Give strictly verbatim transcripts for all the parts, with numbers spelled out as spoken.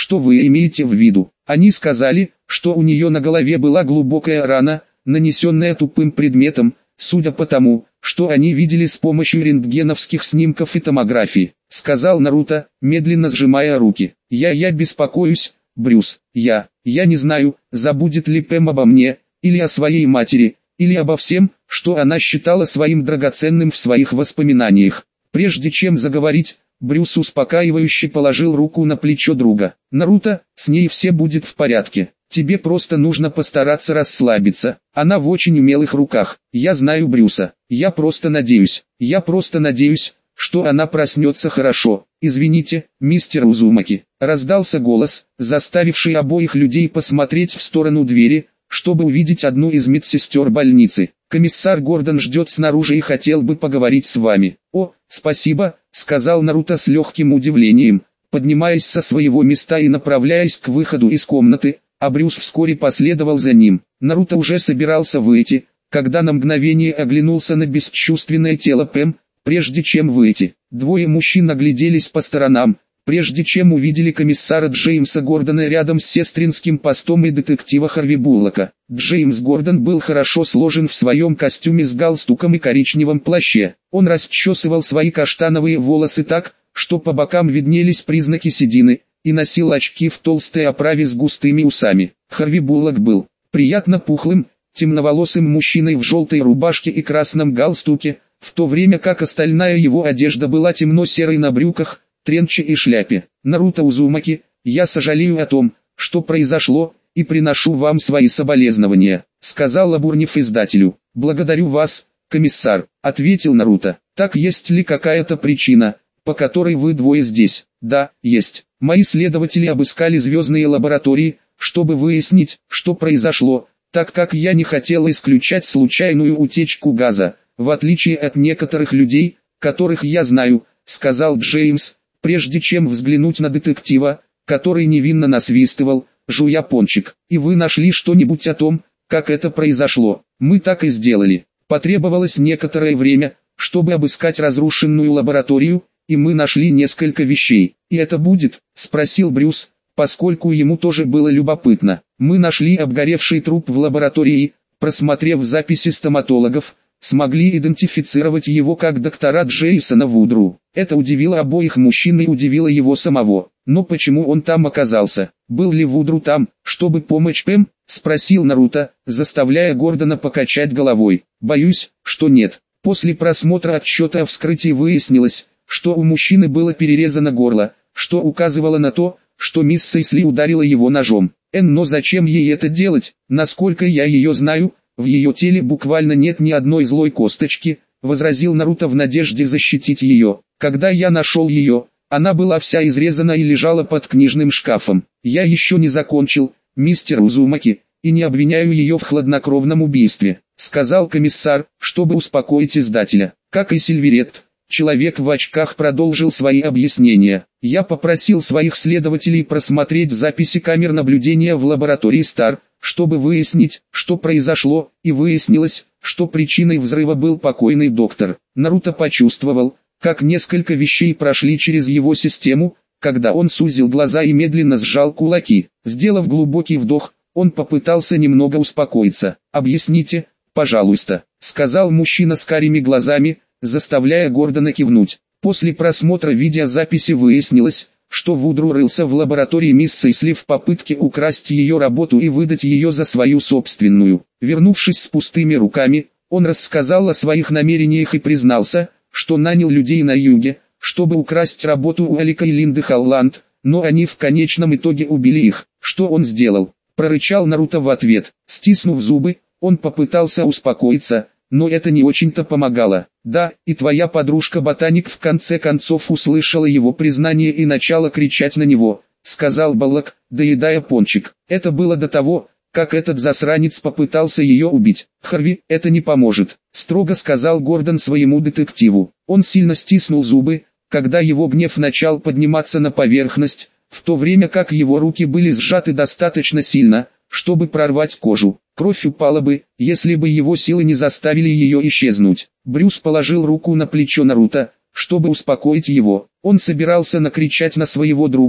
Что вы имеете в виду? Они сказали, что у нее на голове была глубокая рана, нанесенная тупым предметом, судя по тому, что они видели с помощью рентгеновских снимков и томографии, сказал Наруто, медленно сжимая руки. Я, я беспокоюсь, Брюс, я, я не знаю, забудет ли Пэм обо мне, или о своей матери, или обо всем, что она считала своим драгоценным в своих воспоминаниях. Прежде чем заговорить, Брюс успокаивающе положил руку на плечо друга. Наруто, с ней все будет в порядке. Тебе просто нужно постараться расслабиться. Она в очень умелых руках. Я знаю Брюса. Я просто надеюсь. Я просто надеюсь, что она проснется хорошо. Извините, мистер Узумаки. Раздался голос, заставивший обоих людей посмотреть в сторону двери, чтобы увидеть одну из медсестер больницы. Комиссар Гордон ждет снаружи и хотел бы поговорить с вами. О, спасибо, сказал Наруто с легким удивлением, поднимаясь со своего места и направляясь к выходу из комнаты, а Брюс вскоре последовал за ним. Наруто уже собирался выйти, когда на мгновение оглянулся на бесчувственное тело Пэм. Прежде чем выйти, двое мужчин огляделись по сторонам, прежде чем увидели комиссара Джеймса Гордона рядом с сестринским постом и детектива Харви Буллока. Джеймс Гордон был хорошо сложен в своем костюме с галстуком и коричневом плаще. Он расчесывал свои каштановые волосы так, что по бокам виднелись признаки седины, и носил очки в толстой оправе с густыми усами. Харви Буллок был приятно пухлым, темноволосым мужчиной в желтой рубашке и красном галстуке, в то время как остальная его одежда была темно-серой на брюках, тренче и шляпе. Наруто Узумаки, я сожалею о том, что произошло, и приношу вам свои соболезнования, сказал Лабурнев издателю. Благодарю вас, комиссар, ответил Наруто. Так, есть ли какая-то причина, по которой вы двое здесь? Да, есть. Мои следователи обыскали звездные лаборатории, чтобы выяснить, что произошло, так как я не хотел исключать случайную утечку газа, в отличие от некоторых людей, которых я знаю, сказал Джеймс, прежде чем взглянуть на детектива, который невинно насвистывал, жуя пончик. И вы нашли что-нибудь о том, как это произошло? Мы так и сделали. Потребовалось некоторое время, чтобы обыскать разрушенную лабораторию, и мы нашли несколько вещей. И это будет? Спросил Брюс, поскольку ему тоже было любопытно. Мы нашли обгоревший труп в лаборатории, просмотрев записи стоматологов, смогли идентифицировать его как доктора Джейсона Вудру. Это удивило обоих мужчин и удивило его самого. Но почему он там оказался? Был ли Вудру там, чтобы помочь Пэм? Спросил Наруто, заставляя Гордона покачать головой. Боюсь, что нет. После просмотра отчета о вскрытии выяснилось, что у мужчины было перерезано горло, что указывало на то, что мисс Сейсли ударила его ножом. Эн, но зачем ей это делать? Насколько я ее знаю, в ее теле буквально нет ни одной злой косточки, возразил Наруто в надежде защитить ее. Когда я нашел ее, она была вся изрезана и лежала под книжным шкафом. Я еще не закончил, мистер Узумаки, и не обвиняю ее в хладнокровном убийстве, сказал комиссар, чтобы успокоить издателя. Как и Сильверет, человек в очках продолжил свои объяснения. Я попросил своих следователей просмотреть записи камер наблюдения в лаборатории Стар, чтобы выяснить, что произошло, и выяснилось, что причиной взрыва был покойный доктор. Наруто почувствовал, как несколько вещей прошли через его систему, когда он сузил глаза и медленно сжал кулаки. Сделав глубокий вдох, он попытался немного успокоиться. «Объясните, пожалуйста», — сказал мужчина с карими глазами, заставляя Гордона кивнуть. После просмотра видеозаписи выяснилось, что Вудру рылся в лаборатории мисс Сейсли в попытке украсть ее работу и выдать ее за свою собственную. Вернувшись с пустыми руками, он рассказал о своих намерениях и признался, что нанял людей на юге, чтобы украсть работу у Алика и Линды Холланд, но они в конечном итоге убили их. Что он сделал? Прорычал Наруто в ответ. Стиснув зубы, он попытался успокоиться, но это не очень-то помогало. Да, и твоя подружка-ботаник в конце концов услышала его признание и начала кричать на него, сказал Баллок, доедая пончик. Это было до того, как этот засранец попытался ее убить. Харви, это не поможет, строго сказал Гордон своему детективу. Он сильно стиснул зубы, когда его гнев начал подниматься на поверхность, в то время как его руки были сжаты достаточно сильно, чтобы прорвать кожу. Кровь упала бы, если бы его силы не заставили ее исчезнуть. Брюс положил руку на плечо Наруто, чтобы успокоить его. Он собирался накричать на своего друга,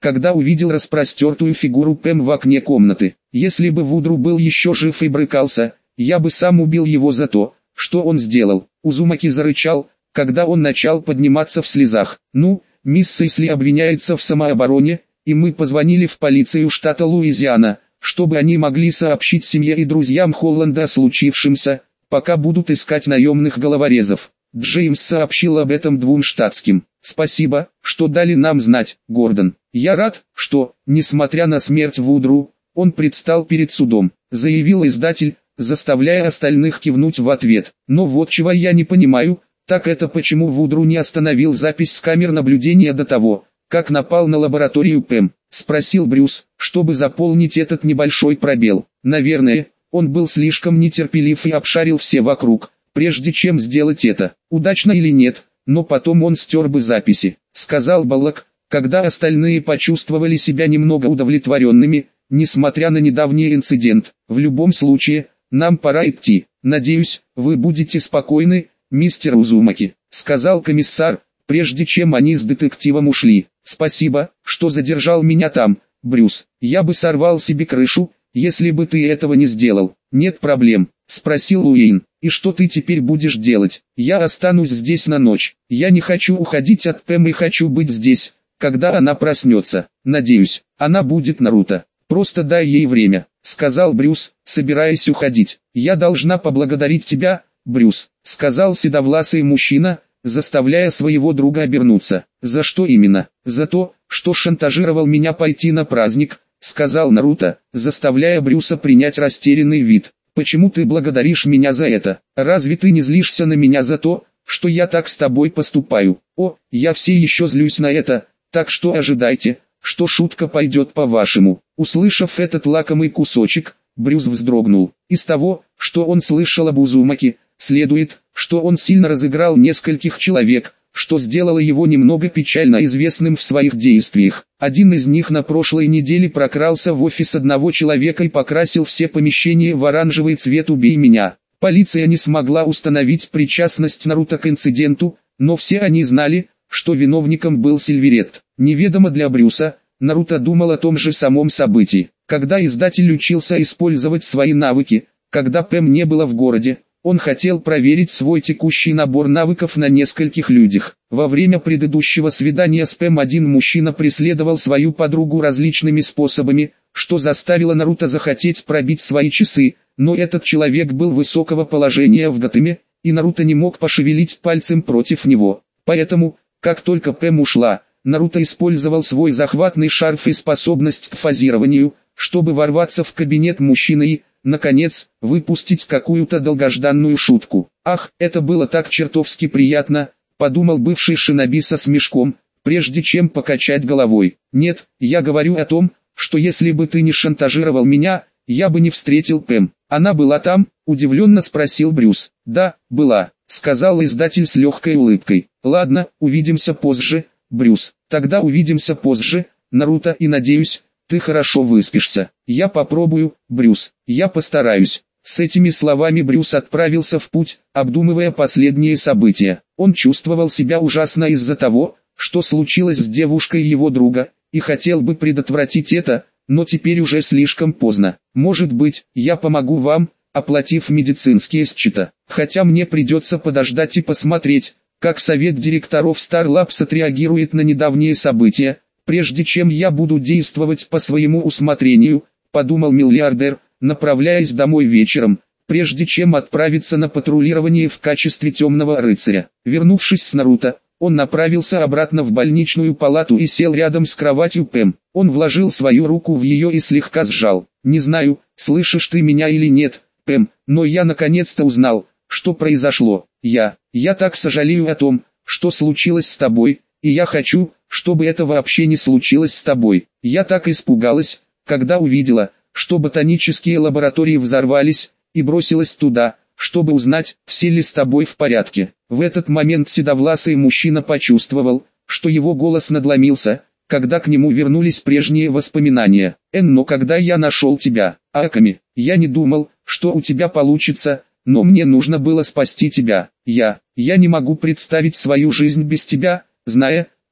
когда увидел распростертую фигуру Пэм в окне комнаты. Если бы Вудру был еще жив и брыкался, я бы сам убил его за то, что он сделал. Узумаки зарычал, когда он начал подниматься в слезах. Ну, мисс Сейсли обвиняется в самообороне, и мы позвонили в полицию штата Луизиана, чтобы они могли сообщить семье и друзьям Холланда о случившемся, пока будут искать наемных головорезов. Джеймс сообщил об этом двум штатским. Спасибо, что дали нам знать, Гордон. Я рад, что, несмотря на смерть Вудру, он предстал перед судом, заявил издатель, заставляя остальных кивнуть в ответ. Но вот чего я не понимаю, так это почему Вудру не остановил запись с камер наблюдения до того, как напал на лабораторию Пэм, спросил Брюс, чтобы заполнить этот небольшой пробел. Наверное, он был слишком нетерпелив и обшарил все вокруг, прежде чем сделать это. Удачно или нет, но потом он стер бы записи, сказал Баллок, когда остальные почувствовали себя немного удовлетворенными, несмотря на недавний инцидент. В любом случае, нам пора идти. Надеюсь, вы будете спокойны, мистер Узумаки, сказал комиссар, прежде чем они с детективом ушли. Спасибо, что задержал меня там, Брюс. Я бы сорвал себе крышу, если бы ты этого не сделал. Нет проблем, спросил Уэйн. И что ты теперь будешь делать? Я останусь здесь на ночь. Я не хочу уходить от Пэм и хочу быть здесь, когда она проснется. Надеюсь, она будет Наруто. Просто дай ей время, сказал Брюс, собираясь уходить. Я должна поблагодарить тебя, Брюс, сказал седовласый мужчина, заставляя своего друга обернуться. За что именно? За то, что шантажировал меня пойти на праздник, сказал Наруто, заставляя Брюса принять растерянный вид. Почему ты благодаришь меня за это? Разве ты не злишься на меня за то, что я так с тобой поступаю? О, я все еще злюсь на это, так что ожидайте, что шутка пойдет по-вашему. Услышав этот лакомый кусочек, Брюс вздрогнул. Из того, что он слышал об Узумаки, следует, что он сильно разыграл нескольких человек, что сделало его немного печально известным в своих действиях. Один из них на прошлой неделе прокрался в офис одного человека и покрасил все помещения в оранжевый цвет «Убей меня». Полиция не смогла установить причастность Наруто к инциденту, но все они знали, что виновником был Сильверет. Неведомо для Брюса, Наруто думал о том же самом событии. Когда издатель учился использовать свои навыки, когда Пэм не было в городе, он хотел проверить свой текущий набор навыков на нескольких людях. Во время предыдущего свидания с Пэм один мужчина преследовал свою подругу различными способами, что заставило Наруто захотеть пробить свои часы, но этот человек был высокого положения в Готэме, и Наруто не мог пошевелить пальцем против него. Поэтому, как только Пэм ушла, Наруто использовал свой захватный шарф и способность к фазированию, чтобы ворваться в кабинет мужчины и, наконец, выпустить какую-то долгожданную шутку. «Ах, это было так чертовски приятно», — подумал бывший шиноби со смешком, прежде чем покачать головой. «Нет, я говорю о том, что если бы ты не шантажировал меня, я бы не встретил Пэм». «Она была там?» — удивленно спросил Брюс. «Да, была», — сказал издатель с легкой улыбкой. «Ладно, увидимся позже, Брюс. Тогда увидимся позже, Наруто, и надеюсь, ты хорошо выспишься». «Я попробую, Брюс, я постараюсь». С этими словами Брюс отправился в путь, обдумывая последние события. Он чувствовал себя ужасно из-за того, что случилось с девушкой его друга, и хотел бы предотвратить это, но теперь уже слишком поздно. «Может быть, я помогу вам, оплатив медицинские счета. Хотя мне придется подождать и посмотреть, как совет директоров Star Labs отреагирует на недавние события, прежде чем я буду действовать по своему усмотрению», — подумал миллиардер, направляясь домой вечером, прежде чем отправиться на патрулирование в качестве темного рыцаря. Вернувшись с Наруто, он направился обратно в больничную палату и сел рядом с кроватью Пэм. Он вложил свою руку в ее и слегка сжал. «Не знаю, слышишь ты меня или нет, Пэм, но я наконец-то узнал, что произошло. Я, я так сожалею о том, что случилось с тобой, и я хочу, чтобы это вообще не случилось с тобой. Я так испугалась, когда увидела, что ботанические лаборатории взорвались, и бросилась туда, чтобы узнать, все ли с тобой в порядке». В этот момент седовласый мужчина почувствовал, что его голос надломился, когда к нему вернулись прежние воспоминания. «Эн, но когда я нашел тебя, Аками, я не думал, что у тебя получится, но мне нужно было спасти тебя. Я, я не могу представить свою жизнь без тебя, зная, как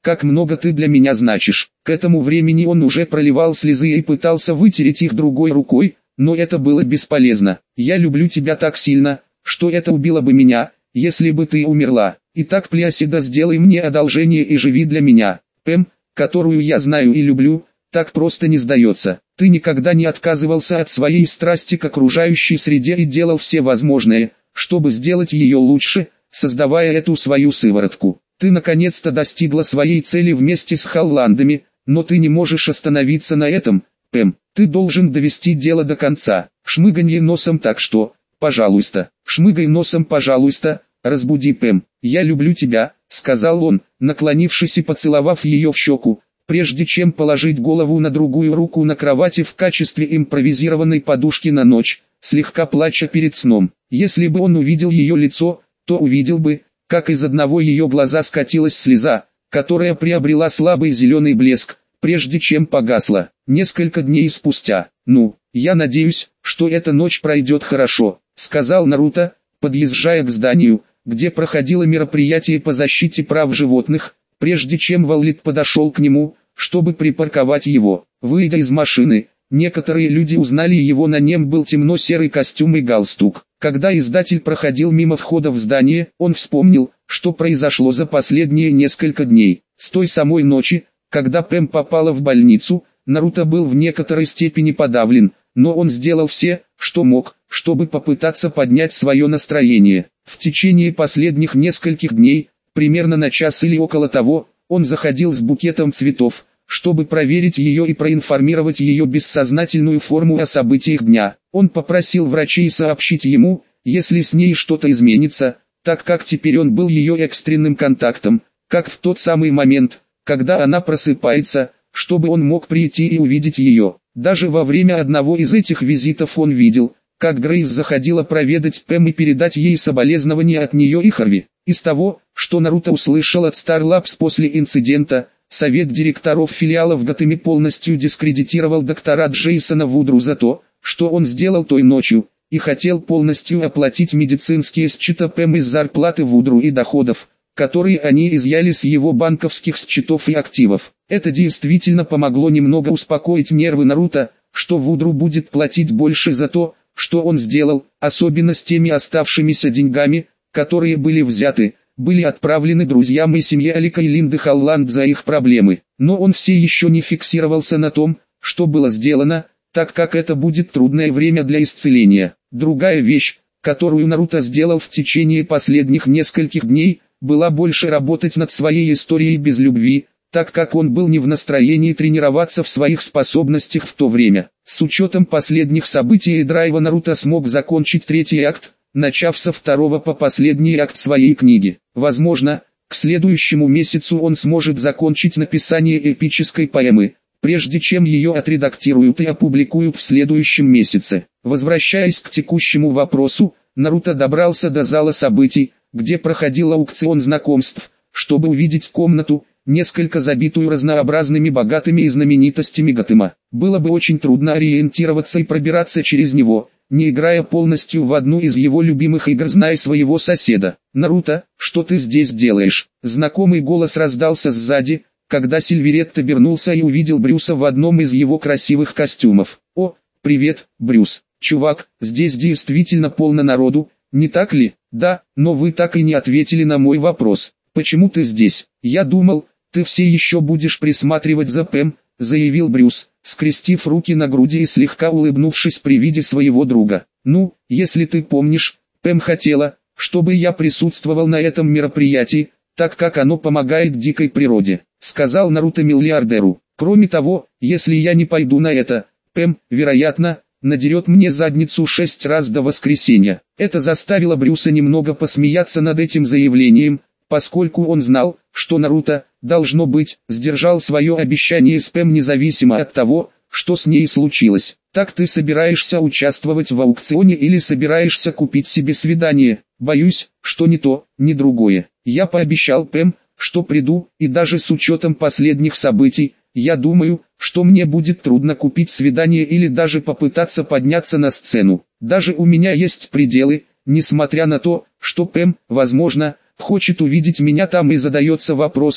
как много ты для меня значишь». К этому времени он уже проливал слезы и пытался вытереть их другой рукой, но это было бесполезно. «Я люблю тебя так сильно, что это убило бы меня, если бы ты умерла. Итак, Плясида, сделай мне одолжение и живи для меня. Пэм, которую я знаю и люблю, так просто не сдается. Ты никогда не отказывался от своей страсти к окружающей среде и делал все возможное, чтобы сделать ее лучше, создавая эту свою сыворотку. Ты наконец-то достигла своей цели вместе с Холландами, но ты не можешь остановиться на этом, Пэм. Ты должен довести дело до конца. Шмыганье носом, так что, пожалуйста, шмыгай носом, пожалуйста, разбуди Пэм. Я люблю тебя», — сказал он, наклонившись и поцеловав ее в щеку, прежде чем положить голову на другую руку на кровати в качестве импровизированной подушки на ночь, слегка плача перед сном. Если бы он увидел ее лицо, то увидел бы, как из одного ее глаза скатилась слеза, которая приобрела слабый зеленый блеск, прежде чем погасла. Несколько дней спустя. «Ну, я надеюсь, что эта ночь пройдет хорошо», — сказал Наруто, подъезжая к зданию, где проходило мероприятие по защите прав животных, прежде чем Валлит подошел к нему, чтобы припарковать его. Выйдя из машины, некоторые люди узнали его, на нем был темно-серый костюм и галстук. Когда издатель проходил мимо входа в здание, он вспомнил, что произошло за последние несколько дней. С той самой ночи, когда Пэм попала в больницу, Наруто был в некоторой степени подавлен, но он сделал все, что мог, чтобы попытаться поднять свое настроение. В течение последних нескольких дней, примерно на час или около того, он заходил с букетом цветов, чтобы проверить ее и проинформировать ее бессознательную форму о событиях дня. Он попросил врачей сообщить ему, если с ней что-то изменится, так как теперь он был ее экстренным контактом, как в тот самый момент, когда она просыпается, чтобы он мог прийти и увидеть ее. Даже во время одного из этих визитов он видел, как Грейс заходила проведать Пэм и передать ей соболезнования от нее и Харви. Из того, что Наруто услышал от Star Labs после инцидента, совет директоров филиала в Готэме полностью дискредитировал доктора Джейсона Вудру за то, что он сделал той ночью, и хотел полностью оплатить медицинские счета Пэм из зарплаты Вудру и доходов, которые они изъяли с его банковских счетов и активов. Это действительно помогло немного успокоить нервы Наруто, что Вудру будет платить больше за то, что он сделал, особенно с теми оставшимися деньгами, которые были взяты, были отправлены друзьям и семье Алика и Линды Холланд за их проблемы. Но он все еще не фиксировался на том, что было сделано, так как это будет трудное время для исцеления. Другая вещь, которую Наруто сделал в течение последних нескольких дней, была больше работать над своей историей без любви, так как он был не в настроении тренироваться в своих способностях в то время. С учетом последних событий и драйва Наруто смог закончить третий акт, начав со второго по последний акт своей книги. Возможно, к следующему месяцу он сможет закончить написание эпической поэмы, прежде чем ее отредактируют и опубликуют в следующем месяце. Возвращаясь к текущему вопросу, Наруто добрался до зала событий, где проходил аукцион знакомств, чтобы увидеть комнату, несколько забитую разнообразными богатыми и знаменитостями Готэма. Было бы очень трудно ориентироваться и пробираться через него, не играя полностью в одну из его любимых игр «Знай своего соседа». «Наруто, что ты здесь делаешь?» Знакомый голос раздался сзади, когда Сильверет обернулся и увидел Брюса в одном из его красивых костюмов. «О, привет, Брюс. Чувак, здесь действительно полно народу, не так ли?» «Да, но вы так и не ответили на мой вопрос. Почему ты здесь?» «Я думал, ты все еще будешь присматривать за Пэм», — заявил Брюс, скрестив руки на груди и слегка улыбнувшись при виде своего друга. «Ну, если ты помнишь, Пэм хотела, чтобы я присутствовал на этом мероприятии, так как оно помогает дикой природе», — сказал Наруто миллиардеру. «Кроме того, если я не пойду на это, Пэм, вероятно, надерет мне задницу шесть раз до воскресенья». Это заставило Брюса немного посмеяться над этим заявлением, поскольку он знал, что Наруто, должно быть, сдержал свое обещание с Пэм независимо от того, что с ней случилось. «Так ты собираешься участвовать в аукционе или собираешься купить себе свидание?» «Боюсь, что ни то, ни другое. Я пообещал Пэм, что приду, и даже с учетом последних событий, я думаю, что мне будет трудно купить свидание или даже попытаться подняться на сцену. Даже у меня есть пределы, несмотря на то, что Пэм, возможно, хочет увидеть меня там и задается вопросом,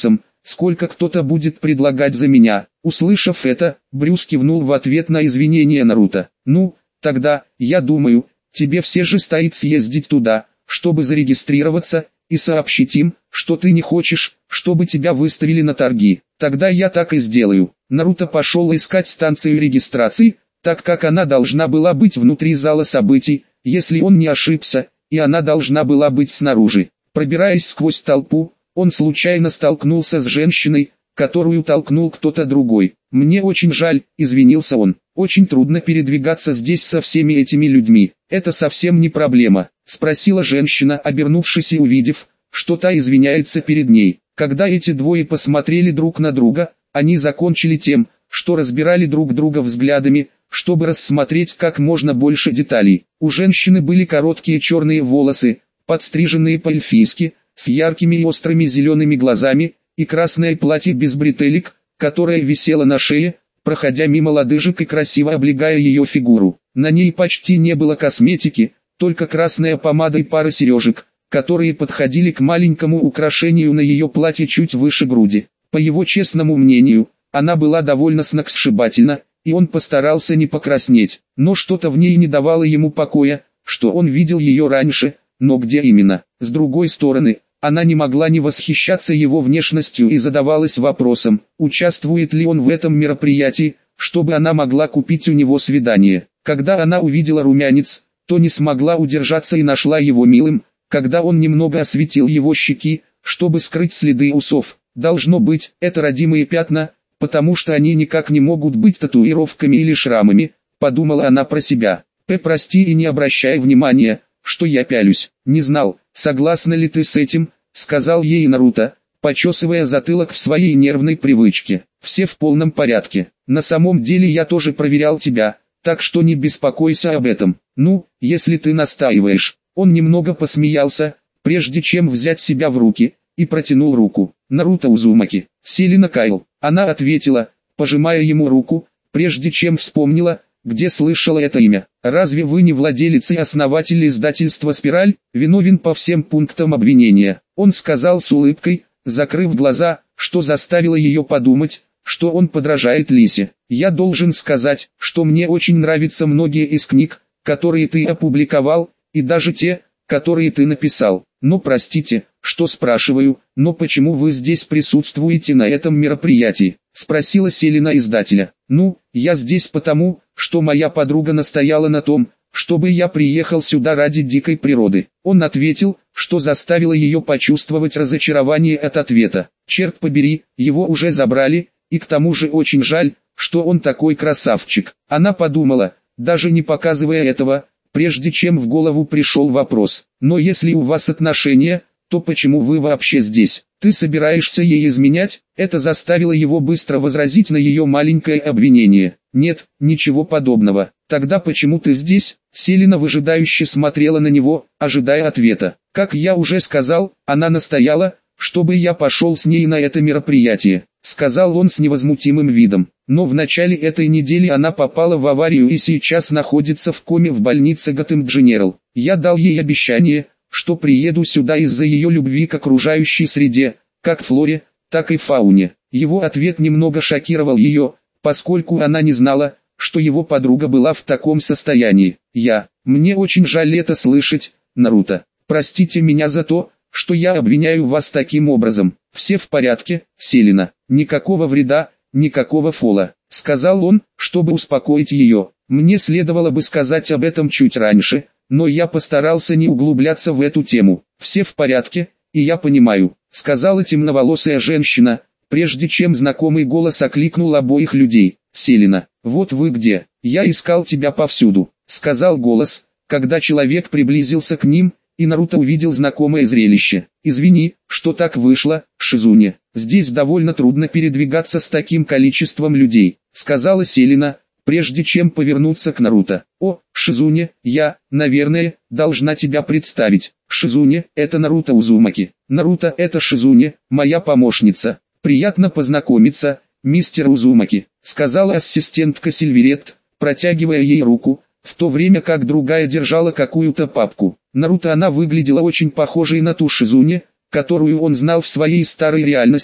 сколько кто-то будет предлагать за меня. Услышав это, Брюс кивнул в ответ на извинения Наруто. Ну, тогда, я думаю, тебе все же стоит съездить туда, чтобы зарегистрироваться, и сообщить им, что ты не хочешь, чтобы тебя выставили на торги. Тогда я так и сделаю. Наруто пошел искать станцию регистрации, так как она должна была быть внутри зала событий, если он не ошибся, и она должна была быть снаружи. Пробираясь сквозь толпу, он случайно столкнулся с женщиной, которую толкнул кто-то другой. «Мне очень жаль», — извинился он. «Очень трудно передвигаться здесь со всеми этими людьми. Это совсем не проблема», — спросила женщина, обернувшись и увидев, что та извиняется перед ней. Когда эти двое посмотрели друг на друга, они закончили тем, что разбирали друг друга взглядами, чтобы рассмотреть как можно больше деталей. У женщины были короткие черные волосы, подстриженные по-эльфийски, с яркими и острыми зелеными глазами, и красное платье без бретелек, которое висело на шее, проходя мимо лодыжек и красиво облегая ее фигуру. На ней почти не было косметики, только красная помада и пара сережек, которые подходили к маленькому украшению на ее платье чуть выше груди. По его честному мнению, она была довольно сногсшибательна, и он постарался не покраснеть, но что-то в ней не давало ему покоя, что он видел ее раньше, но где именно. С другой стороны, она не могла не восхищаться его внешностью и задавалась вопросом, участвует ли он в этом мероприятии, чтобы она могла купить у него свидание. Когда она увидела румянец, то не смогла удержаться и нашла его милым, когда он немного осветил его щеки, чтобы скрыть следы усов. Должно быть, это родимые пятна, потому что они никак не могут быть татуировками или шрамами, подумала она про себя. П, прости и не обращай внимания, что я пялюсь. Не знал, согласна ли ты с этим, сказал ей Наруто, почесывая затылок в своей нервной привычке. Все в полном порядке. На самом деле я тоже проверял тебя, так что не беспокойся об этом. Ну, если ты настаиваешь. Он немного посмеялся, прежде чем взять себя в руки, и протянул руку. Наруто Узумаки. Селена Кайл. Она ответила, пожимая ему руку, прежде чем вспомнила, где слышала это имя. Разве вы не владелец и основатель издательства «Спираль», виновен по всем пунктам обвинения? Он сказал с улыбкой, закрыв глаза, что заставило ее подумать, что он подражает Лисе. Я должен сказать, что мне очень нравятся многие из книг, которые ты опубликовал, и даже те, которые ты написал. Но простите, что спрашиваю, но почему вы здесь присутствуете на этом мероприятии? Спросила Селена издателя. Ну, я здесь потому, что моя подруга настояла на том, чтобы я приехал сюда ради дикой природы. Он ответил, что заставило ее почувствовать разочарование от ответа. Черт побери, его уже забрали, и к тому же очень жаль, что он такой красавчик. Она подумала, даже не показывая этого, прежде чем в голову пришел вопрос. Но если у вас отношения, то почему вы вообще здесь? Ты собираешься ей изменять? Это заставило его быстро возразить на ее маленькое обвинение. Нет, ничего подобного. Тогда почему ты здесь? Селена выжидающе смотрела на него, ожидая ответа. Как я уже сказал, она настояла, чтобы я пошел с ней на это мероприятие, сказал он с невозмутимым видом. Но в начале этой недели она попала в аварию и сейчас находится в коме в больнице Готэм Дженерал. Я дал ей обещание, что приеду сюда из-за ее любви к окружающей среде, как флоре, так и фауне. Его ответ немного шокировал ее, поскольку она не знала, что его подруга была в таком состоянии. Я, мне очень жаль это слышать, Наруто. Простите меня за то, что я обвиняю вас таким образом. Все в порядке, Селена. Никакого вреда, никакого фола, сказал он, чтобы успокоить ее. Мне следовало бы сказать об этом чуть раньше, но я постарался не углубляться в эту тему. Все в порядке, и я понимаю, сказала темноволосая женщина, прежде чем знакомый голос окликнул обоих людей. Селена, вот вы где, я искал тебя повсюду, сказал голос, когда человек приблизился к ним, и Наруто увидел знакомое зрелище. Извини, что так вышло, Шизуне, здесь довольно трудно передвигаться с таким количеством людей, сказала Селена, прежде чем повернуться к Наруто. О, Шизуне, я, наверное, должна тебя представить. Шизуне, это Наруто Узумаки. Наруто, это Шизуне, моя помощница. Приятно познакомиться, мистер Узумаки, сказала ассистентка Сильверет, протягивая ей руку, в то время как другая держала какую-то папку. Наруто она выглядела очень похожей на ту Шизуне, которую он знал в своей старой реальности,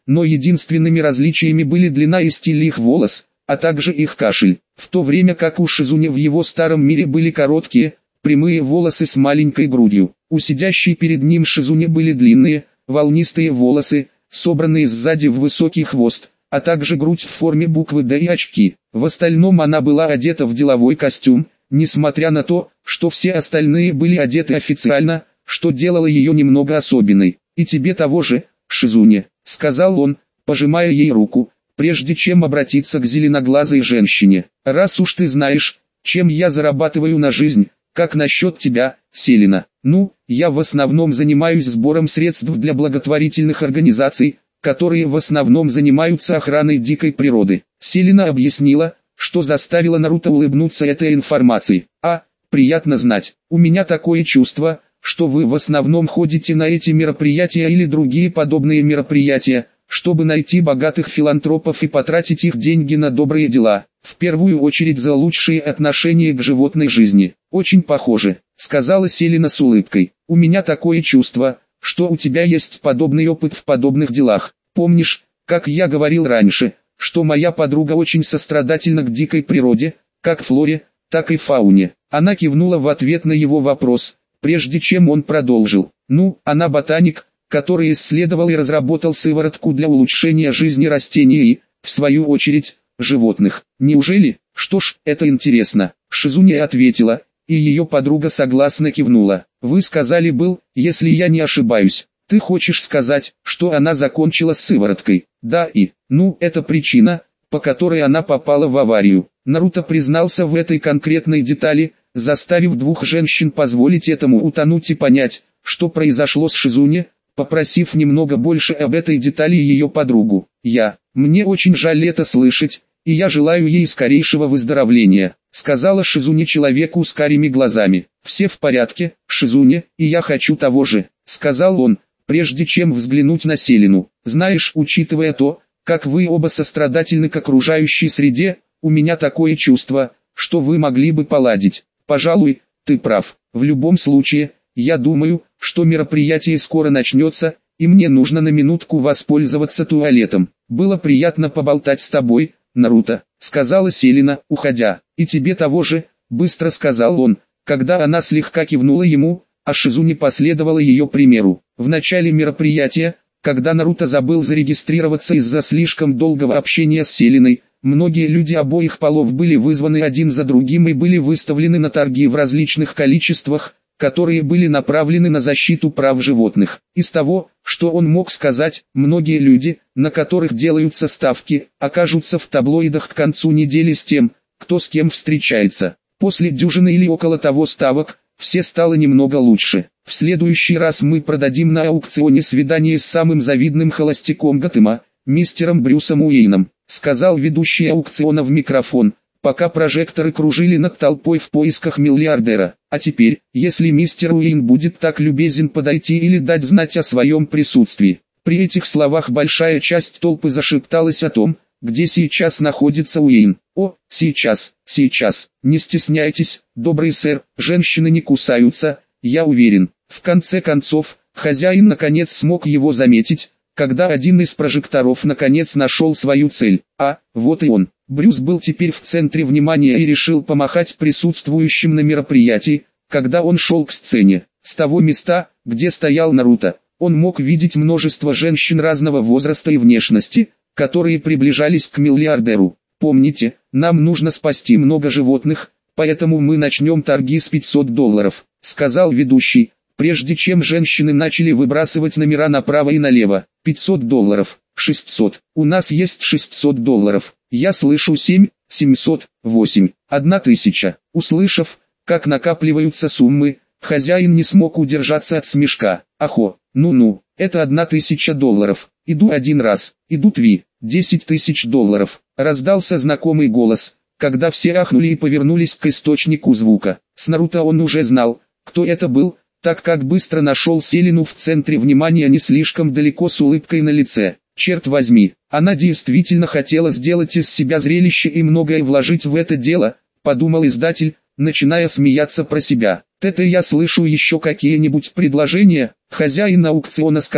но единственными различиями были длина и стиль их волос, а также их кашель. В то время как у Шизуни в его старом мире были короткие, прямые волосы с маленькой грудью. У сидящей перед ним Шизуни были длинные, волнистые волосы, собранные сзади в высокий хвост, а также грудь в форме буквы «Д» и очки. В остальном она была одета в деловой костюм, несмотря на то, что все остальные были одеты официально, что делало ее немного особенной. «И тебе того же, Шизуни», — сказал он, пожимая ей руку, прежде чем обратиться к зеленоглазой женщине. «Раз уж ты знаешь, чем я зарабатываю на жизнь, как насчет тебя, Селина?» «Ну, я в основном занимаюсь сбором средств для благотворительных организаций, которые в основном занимаются охраной дикой природы». Селина объяснила, что заставило Наруто улыбнуться этой информации. «А, приятно знать. У меня такое чувство, что вы в основном ходите на эти мероприятия или другие подобные мероприятия, чтобы найти богатых филантропов и потратить их деньги на добрые дела, в первую очередь за лучшие отношения к животной жизни». «Очень похоже», — сказала Селина с улыбкой. «У меня такое чувство, что у тебя есть подобный опыт в подобных делах. Помнишь, как я говорил раньше, что моя подруга очень сострадательна к дикой природе, как флоре, так и фауне?» Она кивнула в ответ на его вопрос, прежде чем он продолжил. «Ну, она ботаник, который исследовал и разработал сыворотку для улучшения жизни растений и, в свою очередь, животных. Неужели? Что ж, это интересно». Шизуни ответила, и ее подруга согласно кивнула. «Вы сказали был, если я не ошибаюсь. Ты хочешь сказать, что она закончила с сывороткой?» «Да и, ну, это причина, по которой она попала в аварию». Наруто признался в этой конкретной детали, заставив двух женщин позволить этому утонуть и понять, что произошло с Шизуни, попросив немного больше об этой детали ее подругу. «Я, мне очень жаль это слышать, и я желаю ей скорейшего выздоровления», сказала Шизуни человеку с карими глазами. «Все в порядке, Шизуни, и я хочу того же», сказал он, прежде чем взглянуть на Селину. «Знаешь, учитывая то, как вы оба сострадательны к окружающей среде, у меня такое чувство, что вы могли бы поладить. Пожалуй, ты прав. В любом случае, я думаю, что мероприятие скоро начнется, и мне нужно на минутку воспользоваться туалетом. Было приятно поболтать с тобой, Наруто», сказала Селина, уходя. «И тебе того же», быстро сказал он, когда она слегка кивнула ему, а Шизуни последовала ее примеру. В начале мероприятия, когда Наруто забыл зарегистрироваться из-за слишком долгого общения с Селиной, многие люди обоих полов были вызваны один за другим и были выставлены на торги в различных количествах, которые были направлены на защиту прав животных. Из того, что он мог сказать, многие люди, на которых делаются ставки, окажутся в таблоидах к концу недели с тем, кто с кем встречается. После дюжины или около того ставок, все стало немного лучше. В следующий раз мы продадим на аукционе свидание с самым завидным холостяком Готэма, мистером Брюсом Уэйном, сказал ведущий аукциона в микрофон, пока прожекторы кружили над толпой в поисках миллиардера. «А теперь, если мистер Уэйн будет так любезен подойти или дать знать о своем присутствии». При этих словах большая часть толпы зашепталась о том, где сейчас находится Уэйн. «О, сейчас, сейчас, не стесняйтесь, добрый сэр, женщины не кусаются, я уверен». В конце концов, хозяин наконец смог его заметить, когда один из прожекторов наконец нашел свою цель. А, вот и он. Брюс был теперь в центре внимания и решил помахать присутствующим на мероприятии, когда он шел к сцене. С того места, где стоял Наруто, он мог видеть множество женщин разного возраста и внешности, которые приближались к миллиардеру. «Помните, нам нужно спасти много животных, поэтому мы начнем торги с пятисот долларов», сказал ведущий, прежде чем женщины начали выбрасывать номера направо и налево. «пятьсот долларов, шестьсот, у нас есть шестьсот долларов, я слышу семь, семьсот, восемь, одна тысяча». Услышав, как накапливаются суммы, хозяин не смог удержаться от смешка. «Ахо, ну-ну, это одна тысяча долларов, иду один раз, идут ви, десять тысяч долларов», раздался знакомый голос, когда все ахнули и повернулись к источнику звука. С Наруто он уже знал, кто это был, так как быстро нашел Селину в центре внимания не слишком далеко с улыбкой на лице. Черт возьми, она действительно хотела сделать из себя зрелище и многое вложить в это дело, подумал издатель, начиная смеяться про себя. «Это я слышу еще какие-нибудь предложения?» Хозяин аукциона сказал,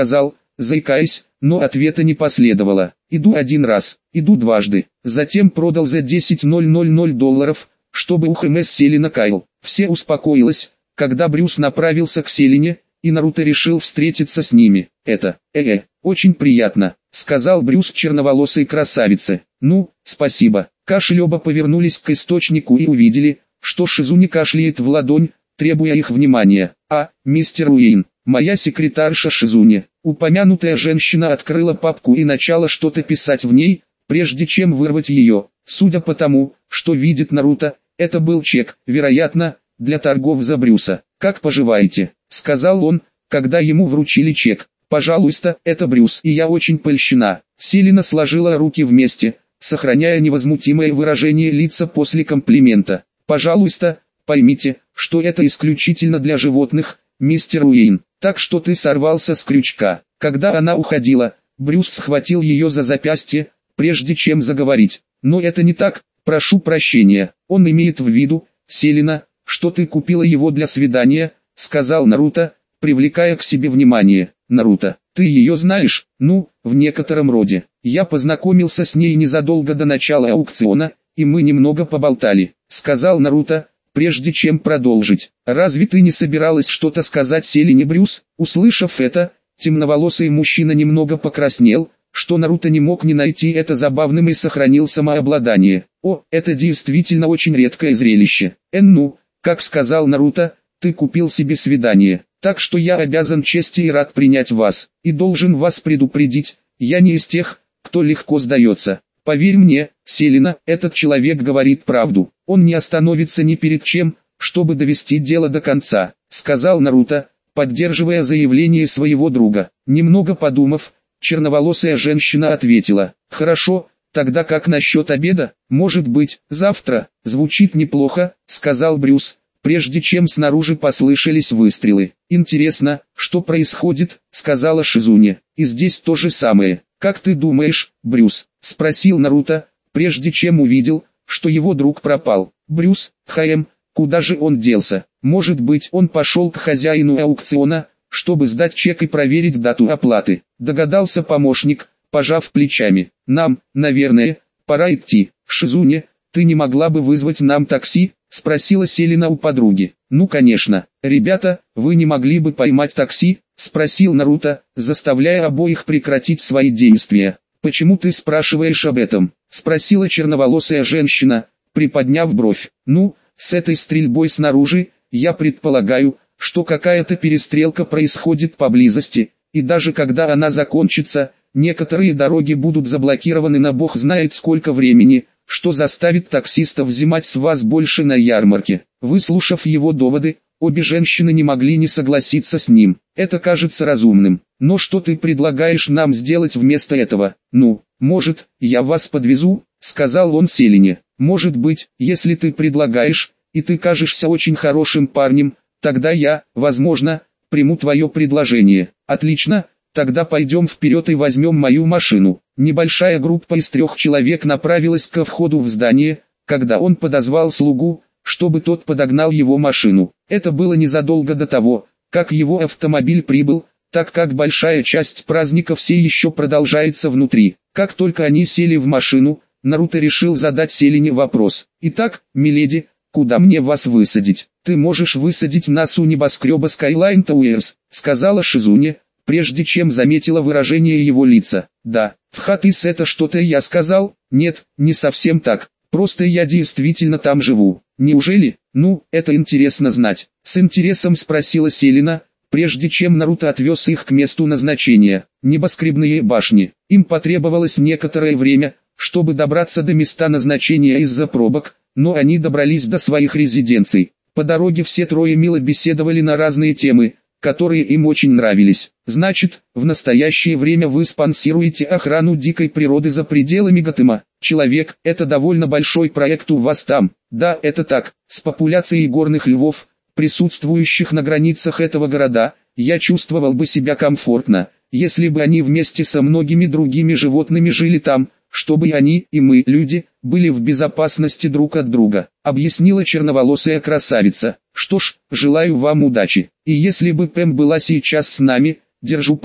заикаясь, но ответа не последовало. Иду один раз, иду дважды. Затем продал за десять тысяч долларов, чтобы у ХМС Селина Кайл. Все успокоилось, когда Брюс направился к Селине, и Наруто решил встретиться с ними. Это, э-э, очень приятно, сказал Брюс черноволосой красавице. Ну, спасибо. Кашель оба повернулись к источнику и увидели, что Шизуни кашляет в ладонь, требуя их внимания. А, мистер Уэйн, моя секретарша Шизуни. Упомянутая женщина открыла папку и начала что-то писать в ней, прежде чем вырвать ее. Судя по тому, что видит Наруто, это был чек, вероятно, для торгов за Брюса. «Как поживаете?» — сказал он, когда ему вручили чек. «Пожалуйста, это Брюс, и я очень польщена». Селина сложила руки вместе, сохраняя невозмутимое выражение лица после комплимента. «Пожалуйста, поймите, что это исключительно для животных, мистер Уэйн. Так что ты сорвался с крючка». Когда она уходила, Брюс схватил ее за запястье, прежде чем заговорить. «Но это не так, прошу прощения. Он имеет в виду, Селина, что ты купила его для свидания», — сказал Наруто, привлекая к себе внимание. «Наруто, ты ее знаешь?» «Ну, в некотором роде. Я познакомился с ней незадолго до начала аукциона, и мы немного поболтали», — сказал Наруто, прежде чем продолжить. «Разве ты не собиралась что-то сказать Селине, Брюс?» Услышав это, темноволосый мужчина немного покраснел, что Наруто не мог не найти это забавным и сохранил самообладание. «О, это действительно очень редкое зрелище. Эн ну, как сказал Наруто, ты купил себе свидание, так что я обязан чести и рад принять вас, и должен вас предупредить, я не из тех, кто легко сдается. Поверь мне, Селина, этот человек говорит правду, он не остановится ни перед чем, чтобы довести дело до конца», — сказал Наруто, поддерживая заявление своего друга. Немного подумав, черноволосая женщина ответила: «Хорошо, тогда как насчет обеда? Может быть, завтра?» «Звучит неплохо», — сказал Брюс, прежде чем снаружи послышались выстрелы. «Интересно, что происходит?» — сказала Шизуни. «И здесь то же самое. Как ты думаешь, Брюс?» — спросил Наруто, прежде чем увидел, что его друг пропал. «Брюс, ха-эм, куда же он делся? Может быть, он пошел к хозяину аукциона, чтобы сдать чек и проверить дату оплаты», — догадался помощник, пожав плечами. «Нам, наверное, пора идти. Шизуни, ты не могла бы вызвать нам такси?» — спросила Селина у подруги. «Ну конечно. Ребята, вы не могли бы поймать такси?» — спросил Наруто, заставляя обоих прекратить свои действия. «Почему ты спрашиваешь об этом?» — спросила черноволосая женщина, приподняв бровь. «Ну, с этой стрельбой снаружи, я предполагаю, что какая-то перестрелка происходит поблизости, и даже когда она закончится, некоторые дороги будут заблокированы на бог знает сколько времени, что заставит таксистов взимать с вас больше на ярмарке». Выслушав его доводы, обе женщины не могли не согласиться с ним. «Это кажется разумным. Но что ты предлагаешь нам сделать вместо этого?» «Ну, может, я вас подвезу», — сказал он Селине. «Может быть, если ты предлагаешь, и ты кажешься очень хорошим парнем, тогда я, возможно, приму твое предложение». «Отлично, тогда пойдем вперед и возьмем мою машину». Небольшая группа из трех человек направилась ко входу в здание, когда он подозвал слугу, чтобы тот подогнал его машину. Это было незадолго до того, как его автомобиль прибыл, так как большая часть праздника все еще продолжается внутри. Как только они сели в машину, Наруто решил задать Селине вопрос. «Итак, миледи, куда мне вас высадить?» «Ты можешь высадить нас у небоскреба Skyline Towers», — сказала Шизуни, прежде чем заметила выражение его лица. «Да, в Хатыс это что-то я сказал?» «Нет, не совсем так, просто я действительно там живу». «Неужели? Ну, это интересно знать», — с интересом спросила Селина, прежде чем Наруто отвез их к месту назначения. Небоскребные башни. Им потребовалось некоторое время, чтобы добраться до места назначения из-за пробок, но они добрались до своих резиденций. По дороге все трое мило беседовали на разные темы, которые им очень нравились. «Значит, в настоящее время вы спонсируете охрану дикой природы за пределами Готэма. Человек, это довольно большой проект у вас там». «Да, это так. С популяцией горных львов, присутствующих на границах этого города, я чувствовал бы себя комфортно, если бы они вместе со многими другими животными жили там, чтобы они и мы, люди, были в безопасности друг от друга», — объяснила черноволосая красавица. «Что ж, желаю вам удачи. И если бы Пэм была сейчас с нами, держу пари,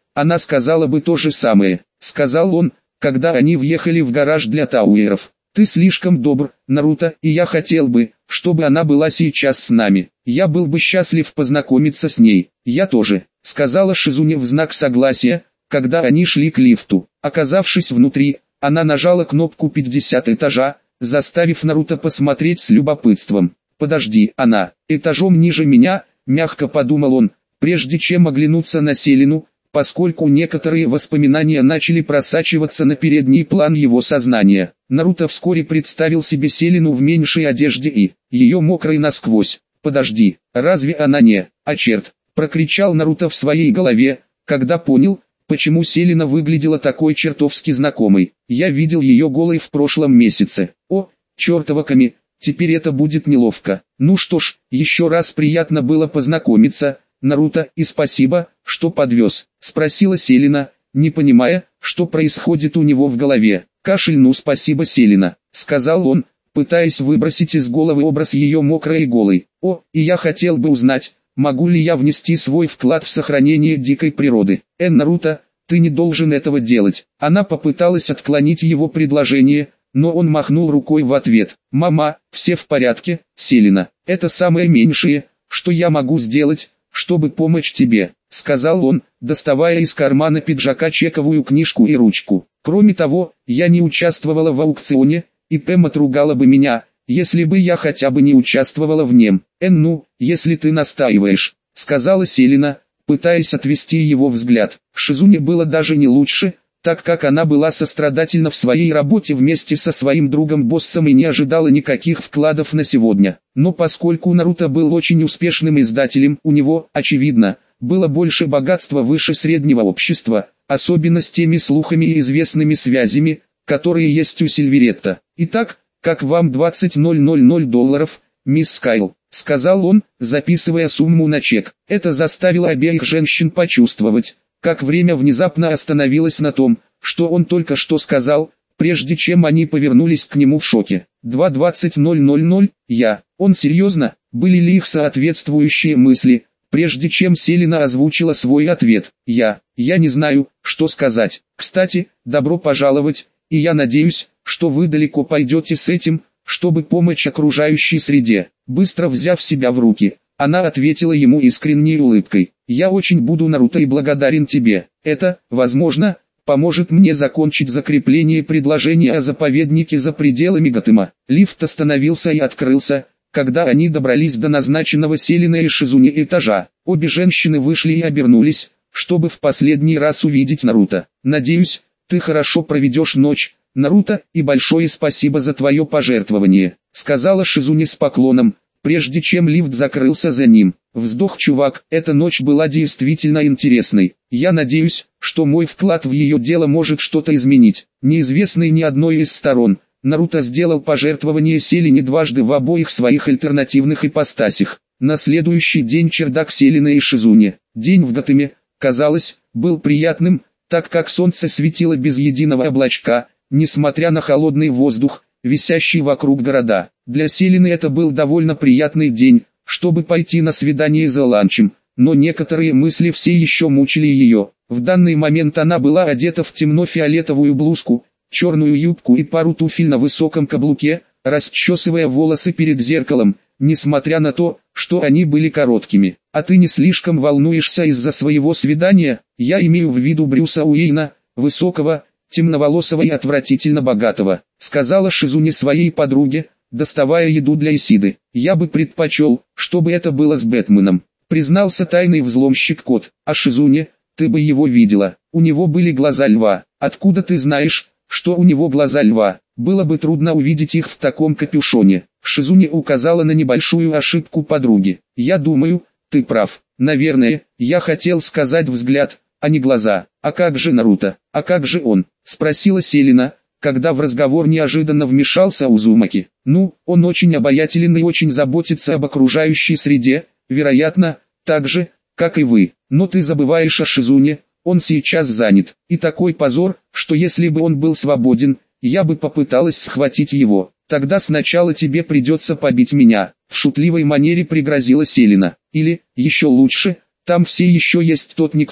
она сказала бы то же самое, сказал он, когда они въехали в гараж для тауэров. Ты слишком добр, Наруто, и я хотел бы, чтобы она была сейчас с нами. Я был бы счастлив познакомиться с ней. Я тоже, сказала Шизуне в знак согласия, когда они шли к лифту. Оказавшись внутри, она нажала кнопку пятьдесят этажа, заставив Наруто посмотреть с любопытством. «Подожди, она, этажом ниже меня», — мягко подумал он, прежде чем оглянуться на Селину, поскольку некоторые воспоминания начали просачиваться на передний план его сознания. Наруто вскоре представил себе Селину в меньшей одежде и ее мокрой насквозь. «Подожди, разве она не...» «А черт!» — прокричал Наруто в своей голове, когда понял, почему Селина выглядела такой чертовски знакомой. «Я видел ее голой в прошлом месяце. О, чертова Ками, теперь это будет неловко. Ну что ж, еще раз приятно было познакомиться, Наруто, и спасибо, что подвез», — спросила Селина, не понимая, что происходит у него в голове. «Кашель, ну спасибо, Селина», — сказал он, пытаясь выбросить из головы образ ее мокрой и голой. «О, и я хотел бы узнать, могу ли я внести свой вклад в сохранение дикой природы?» «Э, Наруто, ты не должен этого делать». Она попыталась отклонить его предложение, но он махнул рукой в ответ. «Мама, все в порядке, Селина. Это самое меньшее, что я могу сделать, чтобы помочь тебе», — сказал он, доставая из кармана пиджака чековую книжку и ручку. «Кроме того, я не участвовала в аукционе, и Пэм отругала бы меня, если бы я хотя бы не участвовала в нем». «Э, ну, если ты настаиваешь», — сказала Селина, пытаясь отвести его взгляд. Шизуне было даже не лучше, так как она была сострадательна в своей работе вместе со своим другом-боссом и не ожидала никаких вкладов на сегодня. Но поскольку Наруто был очень успешным издателем, у него, очевидно, было больше богатства выше среднего общества, особенно с теми слухами и известными связями, которые есть у Сильверетта. «Итак, как вам двадцать тысяч долларов, мисс Скайл?» — сказал он, записывая сумму на чек. Это заставило обеих женщин почувствовать, как время внезапно остановилось на том, что он только что сказал, прежде чем они повернулись к нему в шоке. «Два двадцать ноль ноль ноль, я, он серьезно?» Были ли их соответствующие мысли, прежде чем Селина озвучила свой ответ? «Я, я не знаю, что сказать. Кстати, добро пожаловать, и я надеюсь, что вы далеко пойдете с этим, чтобы помочь окружающей среде». Быстро взяв себя в руки, она ответила ему искренней улыбкой. «Я очень буду, Наруто, и благодарен тебе. Это, возможно, поможет мне закончить закрепление предложения о заповеднике за пределами Готэма». Лифт остановился и открылся, когда они добрались до назначенного Селиной и Шизуне этажа. Обе женщины вышли и обернулись, чтобы в последний раз увидеть Наруто. «Надеюсь, ты хорошо проведешь ночь, Наруто, и большое спасибо за твое пожертвование», — сказала Шизуне с поклоном, прежде чем лифт закрылся за ним. «Вздох, чувак, эта ночь была действительно интересной. Я надеюсь, что мой вклад в ее дело может что-то изменить». Неизвестный ни одной из сторон, Наруто сделал пожертвование Селине дважды в обоих своих альтернативных ипостасях. На следующий день чердак Селины и Шизуне. День в Готэме, казалось, был приятным, так как солнце светило без единого облачка, несмотря на холодный воздух, висящий вокруг города. Для Селины это был довольно приятный день, чтобы пойти на свидание за ланчем, но некоторые мысли все еще мучили ее. В данный момент она была одета в темно-фиолетовую блузку, черную юбку и пару туфель на высоком каблуке, расчесывая волосы перед зеркалом, несмотря на то, что они были короткими. «А ты не слишком волнуешься из-за своего свидания?» «Я имею в виду Брюса Уэйна, высокого, темноволосого и отвратительно богатого», — сказала Шизуне своей подруге, доставая еду для Исиды. «Я бы предпочел, чтобы это было с Бэтменом», — признался тайный взломщик Кот. «А Шизуне, ты бы его видела, у него были глаза льва». «Откуда ты знаешь, что у него глаза льва? Было бы трудно увидеть их в таком капюшоне». Шизуне указала на небольшую ошибку подруги. «Я думаю, ты прав. Наверное, я хотел сказать взгляд, а не глаза». «А как же Наруто? А как же он?» — спросила Селина, когда в разговор неожиданно вмешался Узумаки. «Ну, он очень обаятелен и очень заботится об окружающей среде, вероятно, так же, как и вы. Но ты забываешь о Шизуне, он сейчас занят. И такой позор, что если бы он был свободен, я бы попыталась схватить его. Тогда сначала тебе придется побить меня», — в шутливой манере пригрозила Селина. «Или, еще лучше, там все еще есть тот никто,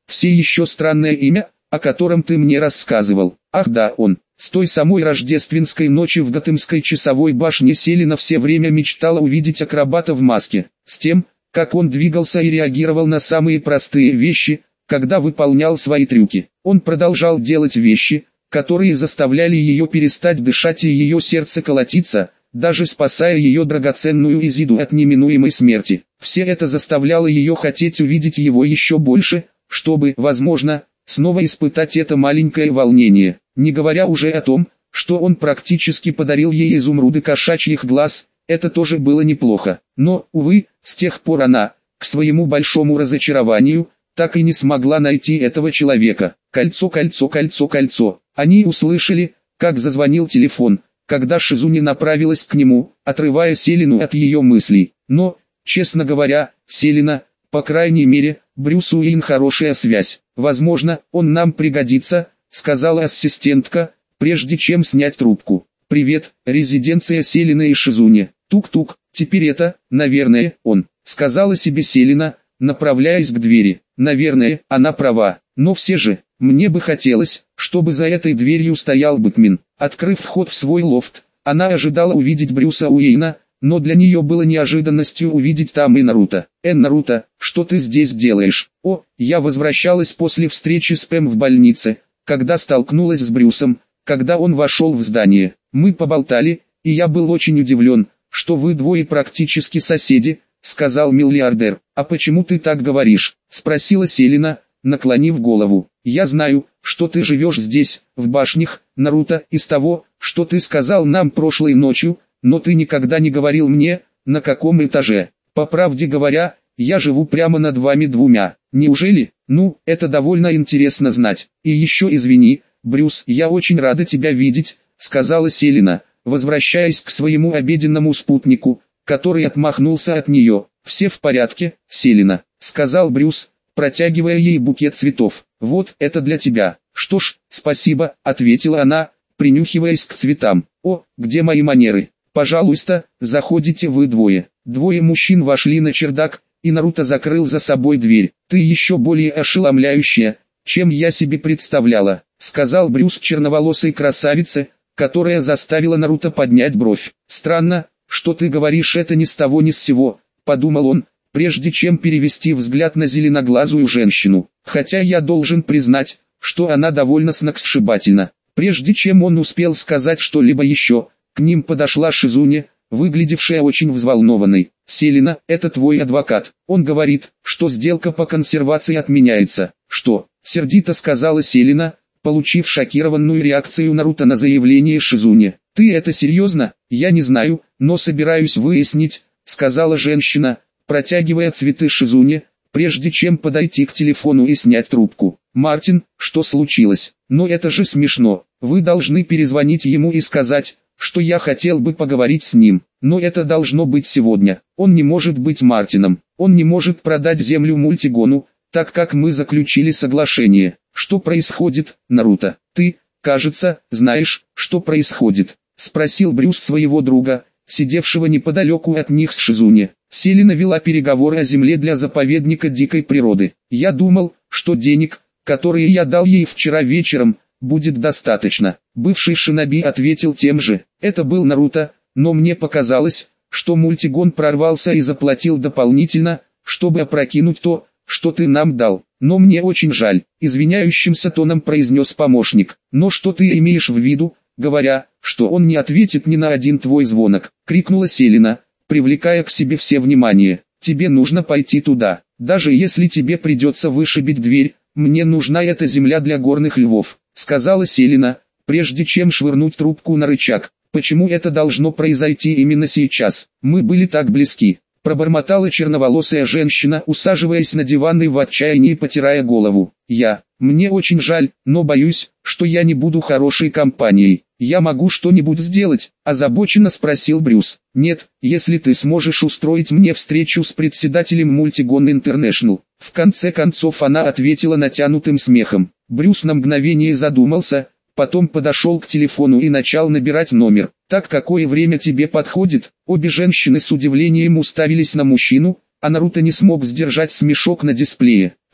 все еще странное имя, о котором ты мне рассказывал. Ах да, он. С той самой рождественской ночи в Готэмской часовой башне Селена все время мечтала увидеть акробата в маске, с тем, как он двигался и реагировал на самые простые вещи, когда выполнял свои трюки. Он продолжал делать вещи, которые заставляли ее перестать дышать и ее сердце колотиться, даже спасая ее драгоценную Изиду от неминуемой смерти. Все это заставляло ее хотеть увидеть его еще больше, чтобы, возможно, снова испытать это маленькое волнение, не говоря уже о том, что он практически подарил ей изумруды кошачьих глаз, это тоже было неплохо. Но, увы, с тех пор она, к своему большому разочарованию, так и не смогла найти этого человека. Кольцо, кольцо, кольцо, кольцо. Они услышали, как зазвонил телефон, когда Шизуне направилась к нему, отрывая Селену от ее мыслей. Но, честно говоря, Селена, по крайней мере, Брюс Уэйн хорошая связь. Возможно, он нам пригодится, сказала ассистентка, прежде чем снять трубку. Привет, резиденция Селены и Шизуне. Тук-тук, теперь это, наверное, он, сказала себе Селена, направляясь к двери. Наверное, она права, но все же, мне бы хотелось, чтобы за этой дверью стоял Бэтмен. Открыв вход в свой лофт, она ожидала увидеть Брюса Уэйна, но для нее было неожиданностью увидеть там и Наруто. «Э, Наруто, что ты здесь делаешь?» «О, я возвращалась после встречи с Пэм в больнице, когда столкнулась с Брюсом, когда он вошел в здание. Мы поболтали, и я был очень удивлен, что вы двое практически соседи», — сказал миллиардер. «А почему ты так говоришь?» — спросила Селена, наклонив голову. «Я знаю, что ты живешь здесь, в башнях, Наруто, из того, что ты сказал нам прошлой ночью, но ты никогда не говорил мне, на каком этаже. По правде говоря, я живу прямо над вами двумя. Неужели? Ну, это довольно интересно знать. И еще извини, Брюс, я очень рада тебя видеть», — сказала Селена, возвращаясь к своему обеденному спутнику, который отмахнулся от нее. «Все в порядке, Селена», — сказал Брюс, протягивая ей букет цветов. «Вот, это для тебя». «Что ж, спасибо», — ответила она, принюхиваясь к цветам. «О, где мои манеры? Пожалуйста, заходите вы двое». Двое мужчин вошли на чердак, и Наруто закрыл за собой дверь. «Ты еще более ошеломляющая, чем я себе представляла», — сказал Брюс черноволосой красавице, которая заставила Наруто поднять бровь. «Странно, что ты говоришь это ни с того ни с сего», — подумал он, прежде чем перевести взгляд на зеленоглазую женщину. «Хотя я должен признать, что она довольно сногсшибательна». Прежде чем он успел сказать что-либо еще, к ним подошла Шизуне, выглядевшая очень взволнованной. «Селена, это твой адвокат. Он говорит, что сделка по консервации отменяется». «Что?» — сердито сказала Селена, получив шокированную реакцию Наруто на заявление Шизуне. «Ты это серьезно?» «Я не знаю, но собираюсь выяснить», — сказала женщина, протягивая цветы Шизуне, прежде чем подойти к телефону и снять трубку. «Мартин, что случилось? Но это же смешно. Вы должны перезвонить ему и сказать, что я хотел бы поговорить с ним. Но это должно быть сегодня. Он не может быть Мартином. Он не может продать землю Мультигону, так как мы заключили соглашение. Что происходит, Наруто? Ты, кажется, знаешь, что происходит?» — спросил Брюс своего друга, сидевшего неподалеку от них с Шизуне. Селена вела переговоры о земле для заповедника дикой природы. «Я думал, что денег, которые я дал ей вчера вечером, будет достаточно». Бывший шиноби ответил тем же. «Это был Наруто, но мне показалось, что Мультигон прорвался и заплатил дополнительно, чтобы опрокинуть то, что ты нам дал. Но мне очень жаль», — извиняющимся тоном произнес помощник. «Но что ты имеешь в виду, говоря, что он не ответит ни на один твой звонок?» — крикнула Селена, привлекая к себе все внимание. «Тебе нужно пойти туда. Даже если тебе придется вышибить дверь, мне нужна эта земля для горных львов», — сказала Селена, прежде чем швырнуть трубку на рычаг. «Почему это должно произойти именно сейчас? Мы были так близки», — пробормотала черноволосая женщина, усаживаясь на диван и в отчаянии потирая голову. «Я, мне очень жаль, но боюсь, что я не буду хорошей компанией. Я могу что-нибудь сделать?» — озабоченно спросил Брюс. «Нет, если ты сможешь устроить мне встречу с председателем Мультигон Интернешнл». В конце концов она ответила натянутым смехом. Брюс на мгновение задумался, потом подошел к телефону и начал набирать номер. «Так, какое время тебе подходит?» Обе женщины с удивлением уставились на мужчину, а Наруто не смог сдержать смешок на дисплее.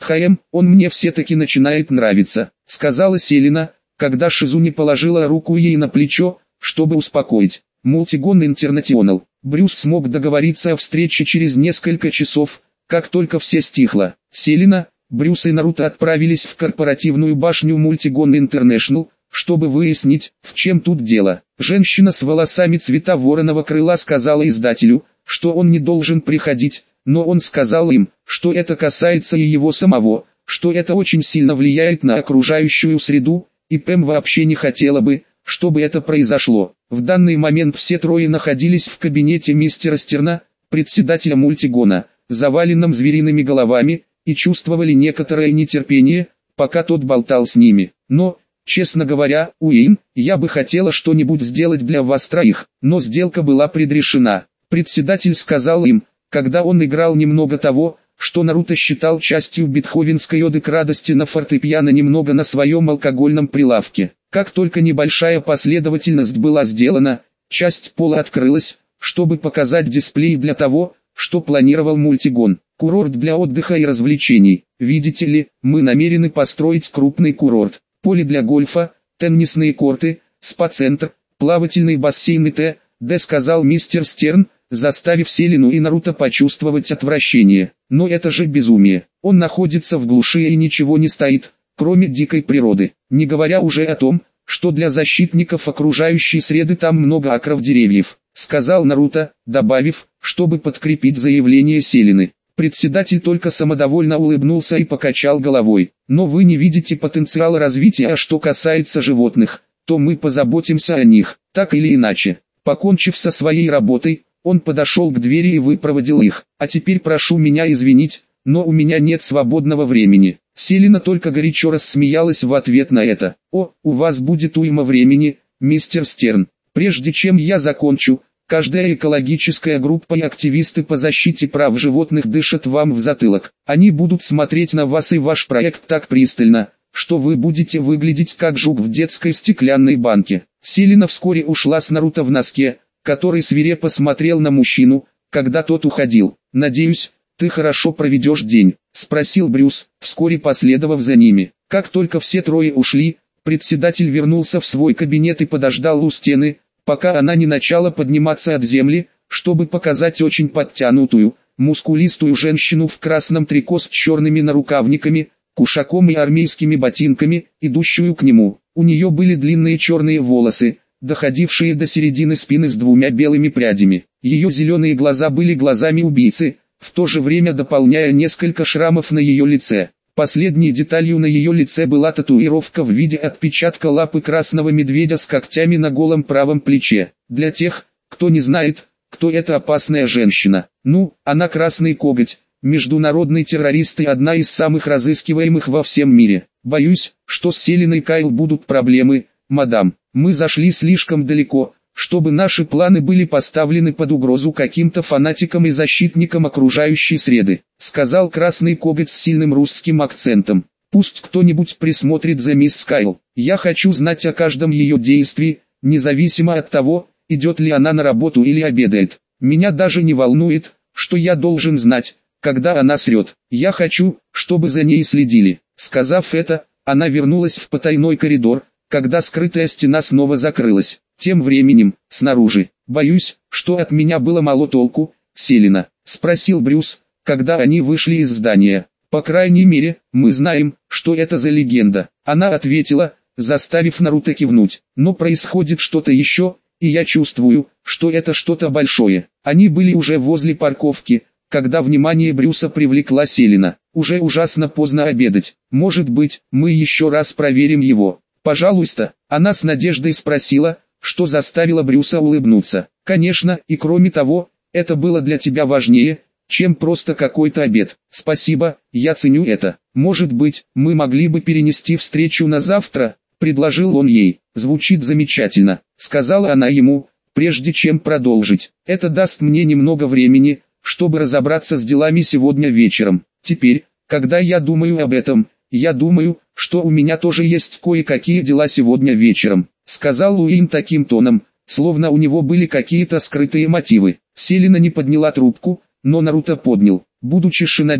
«Хм, он мне все-таки начинает нравиться», — сказала Селена, когда Шизуни положила руку ей на плечо, чтобы успокоить. Multigon International. Брюс смог договориться о встрече через несколько часов, как только все стихло. Селена, Брюс и Наруто отправились в корпоративную башню Multigon International, чтобы выяснить, в чем тут дело. Женщина с волосами цвета вороного крыла сказала издателю, что он не должен приходить, но он сказал им, что это касается и его самого, что это очень сильно влияет на окружающую среду, и Пэм вообще не хотела бы, чтобы это произошло. В данный момент все трое находились в кабинете мистера Стерна, председателя Мультигона, заваленном звериными головами, и чувствовали некоторое нетерпение, пока тот болтал с ними. Но, честно говоря, Уэйн, я бы хотела что-нибудь сделать для вас троих, но сделка была предрешена. Председатель сказал им, когда он играл немного того, что Наруто считал частью бетховенской оды к радости на фортепиано немного на своем алкогольном прилавке. Как только небольшая последовательность была сделана, часть пола открылась, чтобы показать дисплей для того, что планировал Мультигон. Курорт для отдыха и развлечений. Видите ли, мы намерены построить крупный курорт. Поле для гольфа, теннисные корты, спа-центр, плавательный бассейн и т.д. сказал мистер Стерн, заставив Селену и Наруто почувствовать отвращение. Но это же безумие. Он находится в глуши и ничего не стоит, кроме дикой природы. Не говоря уже о том, что для защитников окружающей среды там много акров деревьев, сказал Наруто, добавив, чтобы подкрепить заявление Селены. Председатель только самодовольно улыбнулся и покачал головой. Но вы не видите потенциала развития, а что касается животных, то мы позаботимся о них, так или иначе. Покончив со своей работой, он подошел к двери и выпроводил их. А теперь прошу меня извинить, но у меня нет свободного времени. Селена только горячо рассмеялась в ответ на это. О, у вас будет уйма времени, мистер Стерн. Прежде чем я закончу, каждая экологическая группа и активисты по защите прав животных дышат вам в затылок. Они будут смотреть на вас и ваш проект так пристально, что вы будете выглядеть как жук в детской стеклянной банке. Селена вскоре ушла с Наруто в носке, который свирепо смотрел на мужчину, когда тот уходил. «Надеюсь, ты хорошо проведешь день?» — спросил Брюс, вскоре последовав за ними. Как только все трое ушли, председатель вернулся в свой кабинет и подождал у стены, пока она не начала подниматься от земли, чтобы показать очень подтянутую, мускулистую женщину в красном трико с черными нарукавниками, кушаком и армейскими ботинками, идущую к нему. У нее были длинные черные волосы, доходившие до середины спины с двумя белыми прядями. Ее зеленые глаза были глазами убийцы, в то же время дополняя несколько шрамов на ее лице. Последней деталью на ее лице была татуировка в виде отпечатка лапы красного медведя с когтями на голом правом плече. Для тех, кто не знает, кто эта опасная женщина. Ну, она красный коготь, международный террорист и одна из самых разыскиваемых во всем мире. Боюсь, что с Селеной Кайл будут проблемы, мадам. Мы зашли слишком далеко, чтобы наши планы были поставлены под угрозу каким-то фанатикам и защитникам окружающей среды, сказал красный коготь с сильным русским акцентом. Пусть кто-нибудь присмотрит за мисс Кайл. Я хочу знать о каждом ее действии, независимо от того, идет ли она на работу или обедает. Меня даже не волнует, что я должен знать, когда она срет. Я хочу, чтобы за ней следили. Сказав это, она вернулась в потайной коридор, когда скрытая стена снова закрылась. Тем временем, снаружи, боюсь, что от меня было мало толку, Селена, спросил Брюс, когда они вышли из здания. По крайней мере, мы знаем, что это за легенда. Она ответила, заставив Наруто кивнуть. Но происходит что-то еще, и я чувствую, что это что-то большое. Они были уже возле парковки, когда внимание Брюса привлекла Селена. Уже ужасно поздно обедать. Может быть, мы еще раз проверим его. Пожалуйста, она с надеждой спросила, что заставило Брюса улыбнуться. Конечно, и кроме того, это было для тебя важнее, чем просто какой-то обед. Спасибо, я ценю это. Может быть, мы могли бы перенести встречу на завтра, предложил он ей. Звучит замечательно, сказала она ему, прежде чем продолжить. Это даст мне немного времени, чтобы разобраться с делами сегодня вечером. Теперь, когда я думаю об этом, я думаю, что у меня тоже есть кое-какие дела сегодня вечером, сказал Уэйн таким тоном, словно у него были какие-то скрытые мотивы. Селена не подняла трубку, но Наруто поднял. Будучи шиноби,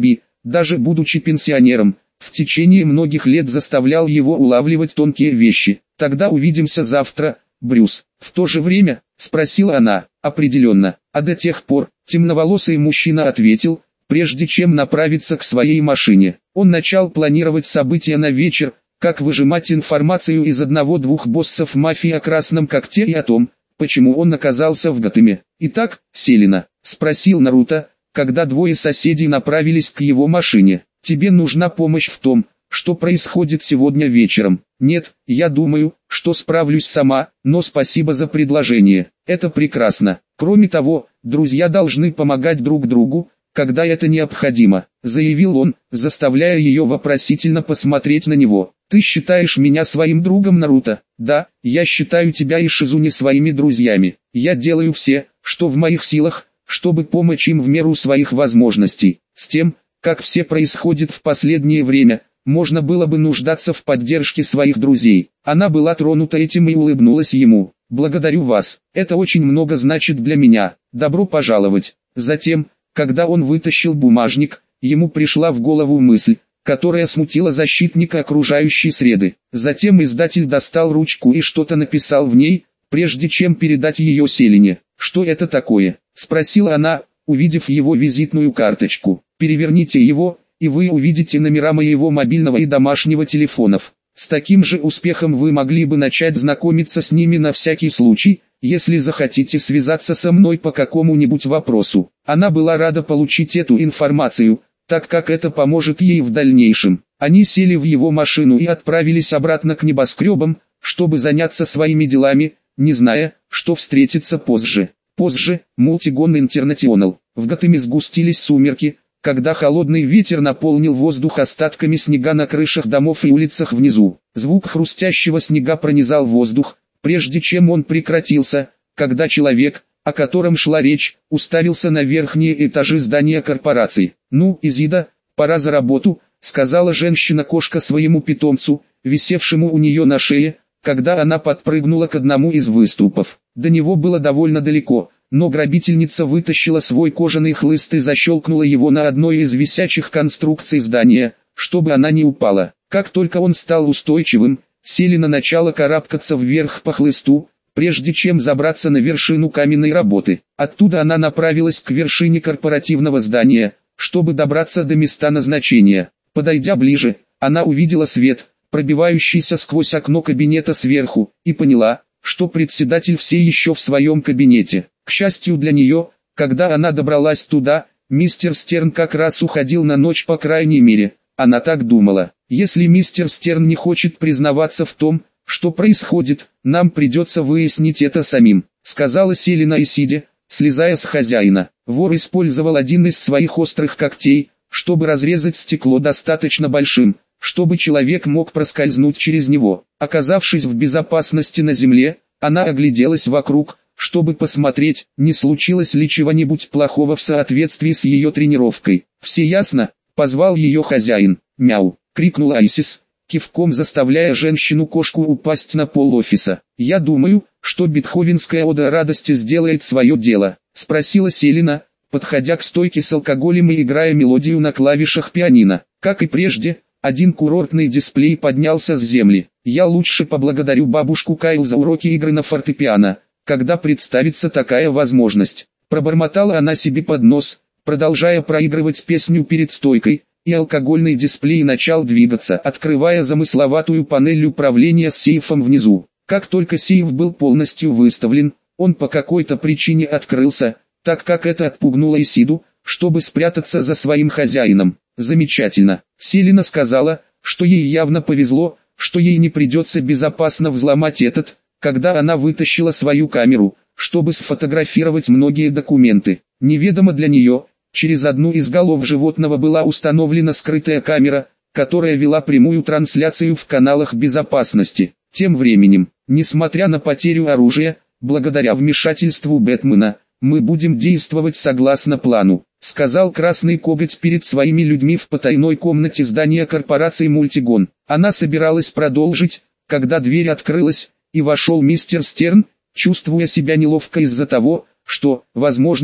даже будучи пенсионером, в течение многих лет заставлял его улавливать тонкие вещи. «Тогда увидимся завтра, Брюс». «В то же время?» – спросила она. «Определенно». А до тех пор, темноволосый мужчина ответил, прежде чем направиться к своей машине. Он начал планировать события на вечер, как выжимать информацию из одного-двух боссов мафии о Красном Когте и о том, почему он оказался в Готэме. «Итак, Селина?» – спросил Наруто, когда двое соседей направились к его машине. «Тебе нужна помощь в том, что происходит сегодня вечером?» «Нет, я думаю, что справлюсь сама, но спасибо за предложение. Это прекрасно. Кроме того, друзья должны помогать друг другу, когда это необходимо», — заявил он, заставляя ее вопросительно посмотреть на него. «Ты считаешь меня своим другом, Наруто?» «Да, я считаю тебя и Шизуни своими друзьями. Я делаю все, что в моих силах, чтобы помочь им в меру своих возможностей. С тем, как все происходит в последнее время, можно было бы нуждаться в поддержке своих друзей». Она была тронута этим и улыбнулась ему. «Благодарю вас, это очень много значит для меня. Добро пожаловать». Затем, когда он вытащил бумажник, ему пришла в голову мысль, которая смутила защитника окружающей среды. Затем издатель достал ручку и что-то написал в ней, прежде чем передать ее Селине. «Что это такое?» – спросила она, увидев его визитную карточку. «Переверните его, и вы увидите номера моего мобильного и домашнего телефонов. С таким же успехом вы могли бы начать знакомиться с ними на всякий случай, если захотите связаться со мной по какому-нибудь вопросу». Она была рада получить эту информацию, так как это поможет ей в дальнейшем. Они сели в его машину и отправились обратно к небоскребам, чтобы заняться своими делами, не зная, что встретится позже. Позже, Мультигон Интернационал. В Готэме сгустились сумерки, когда холодный ветер наполнил воздух остатками снега на крышах домов и улицах внизу. Звук хрустящего снега пронизал воздух, прежде чем он прекратился, когда человек, о котором шла речь, уставился на верхние этажи здания корпорации. «Ну, Изида, пора за работу», — сказала женщина-кошка своему питомцу, висевшему у нее на шее, когда она подпрыгнула к одному из выступов. До него было довольно далеко, но грабительница вытащила свой кожаный хлыст и защелкнула его на одной из висячих конструкций здания, чтобы она не упала. Как только он стал устойчивым, Селина начала карабкаться вверх по хлысту, прежде чем забраться на вершину каменной работы. Оттуда она направилась к вершине корпоративного здания, чтобы добраться до места назначения. Подойдя ближе, она увидела свет, пробивающийся сквозь окно кабинета сверху, и поняла, что председатель все еще в своем кабинете. К счастью для нее, когда она добралась туда, мистер Стерн как раз уходил на ночь, по крайней мере, она так думала. «Если мистер Стерн не хочет признаваться в том, что происходит, нам придется выяснить это самим», — сказала Селина Исиде, слезая с хозяина. Вор использовал один из своих острых когтей, чтобы разрезать стекло достаточно большим, чтобы человек мог проскользнуть через него. Оказавшись в безопасности на земле, она огляделась вокруг, чтобы посмотреть, не случилось ли чего-нибудь плохого в соответствии с ее тренировкой. «Все ясно?» — позвал ее хозяин. «Мяу!» — крикнула Айсис, кивком заставляя женщину-кошку упасть на пол офиса. «Я думаю, что бетховенская ода радости сделает свое дело», — спросила Селина, подходя к стойке с алкоголем и играя мелодию на клавишах пианино. Как и прежде, один курортный дисплей поднялся с земли. «Я лучше поблагодарю бабушку Кайл за уроки игры на фортепиано, когда представится такая возможность», — пробормотала она себе под нос, продолжая проигрывать песню перед стойкой, и алкогольный дисплей начал двигаться, открывая замысловатую панель управления с сейфом внизу. Как только сейф был полностью выставлен, он по какой-то причине открылся, так как это отпугнуло Исиду, чтобы спрятаться за своим хозяином. «Замечательно», — Селина сказала, что ей явно повезло, что ей не придется безопасно взломать этот, когда она вытащила свою камеру, чтобы сфотографировать многие документы. Неведомо для нее, через одну из голов животного была установлена скрытая камера, которая вела прямую трансляцию в каналах безопасности. Тем временем, несмотря на потерю оружия, благодаря вмешательству Бэтмена, мы будем действовать согласно плану, сказал Красный Коготь перед своими людьми в потайной комнате здания корпорации Мультигон. Она собиралась продолжить, когда дверь открылась, и вошел мистер Стерн, чувствуя себя неловко из-за того, что, возможно,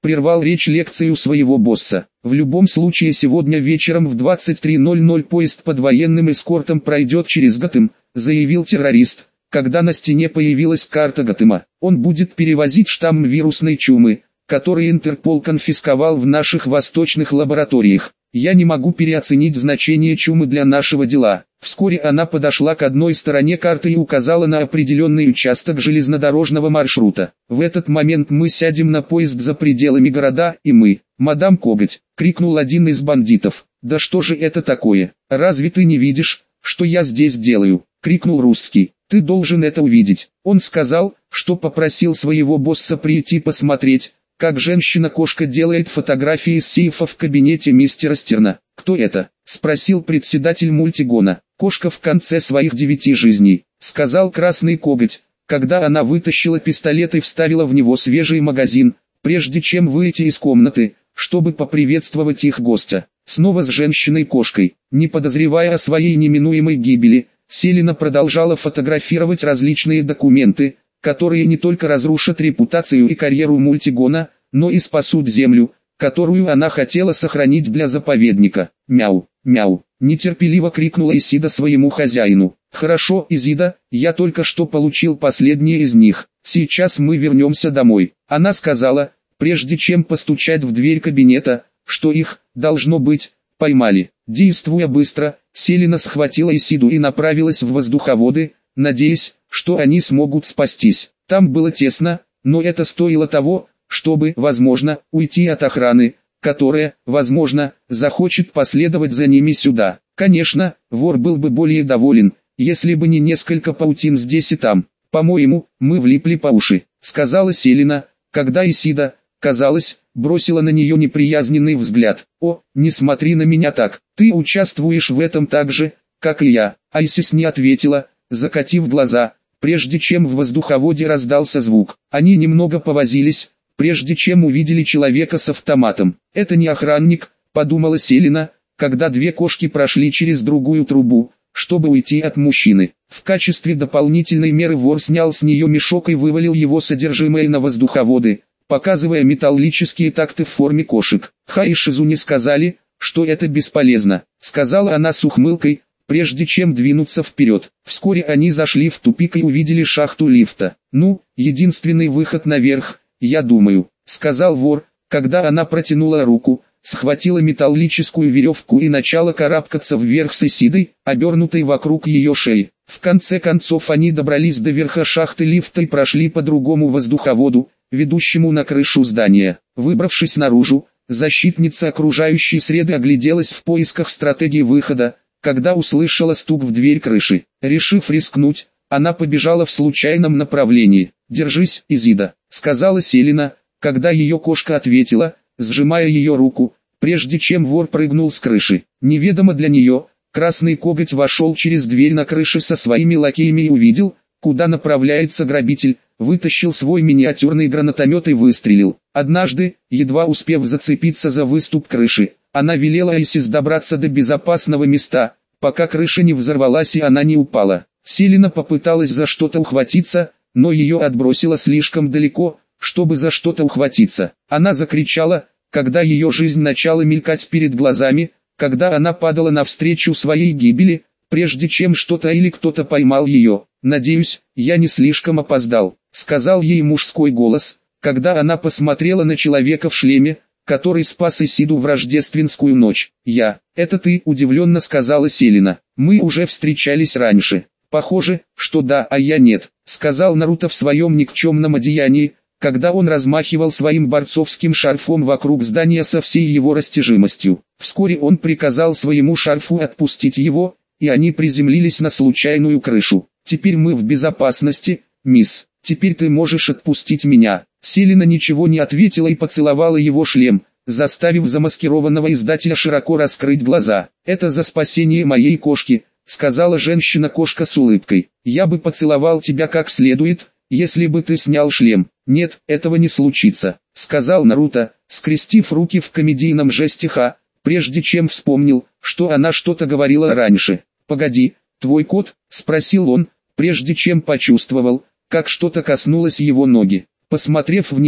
прервал речь лекцию своего босса. В любом случае сегодня вечером в двадцать три ноль ноль поезд под военным эскортом пройдет через Готэм, заявил террорист, когда на стене появилась карта Готэма. Он будет перевозить штамм вирусной чумы, который Интерпол конфисковал в наших восточных лабораториях. Я не могу переоценить значение чумы для нашего дела. Вскоре она подошла к одной стороне карты и указала на определенный участок железнодорожного маршрута. В этот момент мы сядем на поезд за пределами города, и мы, мадам Коготь, крикнул один из бандитов. Да что же это такое? Разве ты не видишь, что я здесь делаю? Крикнул русский. Ты должен это увидеть. Он сказал, что попросил своего босса прийти посмотреть, как женщина-кошка делает фотографии из сейфа в кабинете мистера Стерна. «Кто это?» – спросил председатель мультигона. «Кошка в конце своих девяти жизней», – сказал Красный Коготь, когда она вытащила пистолет и вставила в него свежий магазин, прежде чем выйти из комнаты, чтобы поприветствовать их гостя. Снова с женщиной-кошкой. Не подозревая о своей неминуемой гибели, Селина продолжала фотографировать различные документы, которые не только разрушат репутацию и карьеру мультигона, но и спасут землю, которую она хотела сохранить для заповедника. «Мяу, мяу!» – нетерпеливо крикнула Исида своему хозяину. «Хорошо, Изида, я только что получил последние из них. Сейчас мы вернемся домой». Она сказала, прежде чем постучать в дверь кабинета, что их, должно быть, поймали. Действуя быстро, Селина схватила Исиду и направилась в воздуховоды, надеясь, что они смогут спастись. Там было тесно, но это стоило того, чтобы, возможно, уйти от охраны, которая, возможно, захочет последовать за ними сюда. Конечно, вор был бы более доволен, если бы не несколько паутин здесь и там. «По-моему, мы влипли по уши», — сказала Селина, когда Исида, казалось, бросила на нее неприязненный взгляд. «О, не смотри на меня так, ты участвуешь в этом так же, как и я». Айсис не ответила, закатив глаза, прежде чем в воздуховоде раздался звук. Они немного повозились, прежде чем увидели человека с автоматом. «Это не охранник», — подумала Селина, когда две кошки прошли через другую трубу, чтобы уйти от мужчины. В качестве дополнительной меры вор снял с нее мешок и вывалил его содержимое на воздуховоды, показывая металлические такты в форме кошек. Ха и Шизуни сказали, что это бесполезно, сказала она с ухмылкой, прежде чем двинуться вперед. Вскоре они зашли в тупик и увидели шахту лифта. «Ну, единственный выход наверх, я думаю», — сказал вор, когда она протянула руку, схватила металлическую веревку и начала карабкаться вверх с Исидой, обернутой вокруг ее шеи. В конце концов они добрались до верха шахты лифта и прошли по другому воздуховоду, ведущему на крышу здания. Выбравшись наружу, защитница окружающей среды огляделась в поисках стратегии выхода, когда услышала стук в дверь крыши. Решив рискнуть, она побежала в случайном направлении. «Держись, Изида», — сказала Селина, когда ее кошка ответила, сжимая ее руку, прежде чем вор прыгнул с крыши. Неведомо для нее, Красный Коготь вошел через дверь на крыше со своими лакеями и увидел, куда направляется грабитель, вытащил свой миниатюрный гранатомет и выстрелил. Однажды, едва успев зацепиться за выступ крыши, она велела Айсис добраться до безопасного места, пока крыша не взорвалась и она не упала. Селина попыталась за что-то ухватиться, но ее отбросило слишком далеко, чтобы за что-то ухватиться. Она закричала, когда ее жизнь начала мелькать перед глазами, когда она падала навстречу своей гибели, прежде чем что-то или кто-то поймал ее. «Надеюсь, я не слишком опоздал», — сказал ей мужской голос, когда она посмотрела на человека в шлеме, который спас Исиду в рождественскую ночь. «Я, это ты?» — удивленно сказала Селина. «Мы уже встречались раньше». «Похоже, что да, а я нет», — сказал Наруто в своем никчемном одеянии, когда он размахивал своим борцовским шарфом вокруг здания со всей его растяжимостью. Вскоре он приказал своему шарфу отпустить его, и они приземлились на случайную крышу. «Теперь мы в безопасности, мисс, теперь ты можешь отпустить меня». Селина ничего не ответила и поцеловала его шлем, заставив замаскированного издателя широко раскрыть глаза. «Это за спасение моей кошки», — сказала женщина-кошка с улыбкой. «Я бы поцеловал тебя как следует, если бы ты снял шлем». «Нет, этого не случится», — сказал Наруто, скрестив руки в комедийном жесте ха, прежде чем вспомнил, что она что-то говорила раньше. «Погоди, твой кот?» — спросил он, прежде чем почувствовал, как что-то коснулось его ноги. Посмотрев вниз,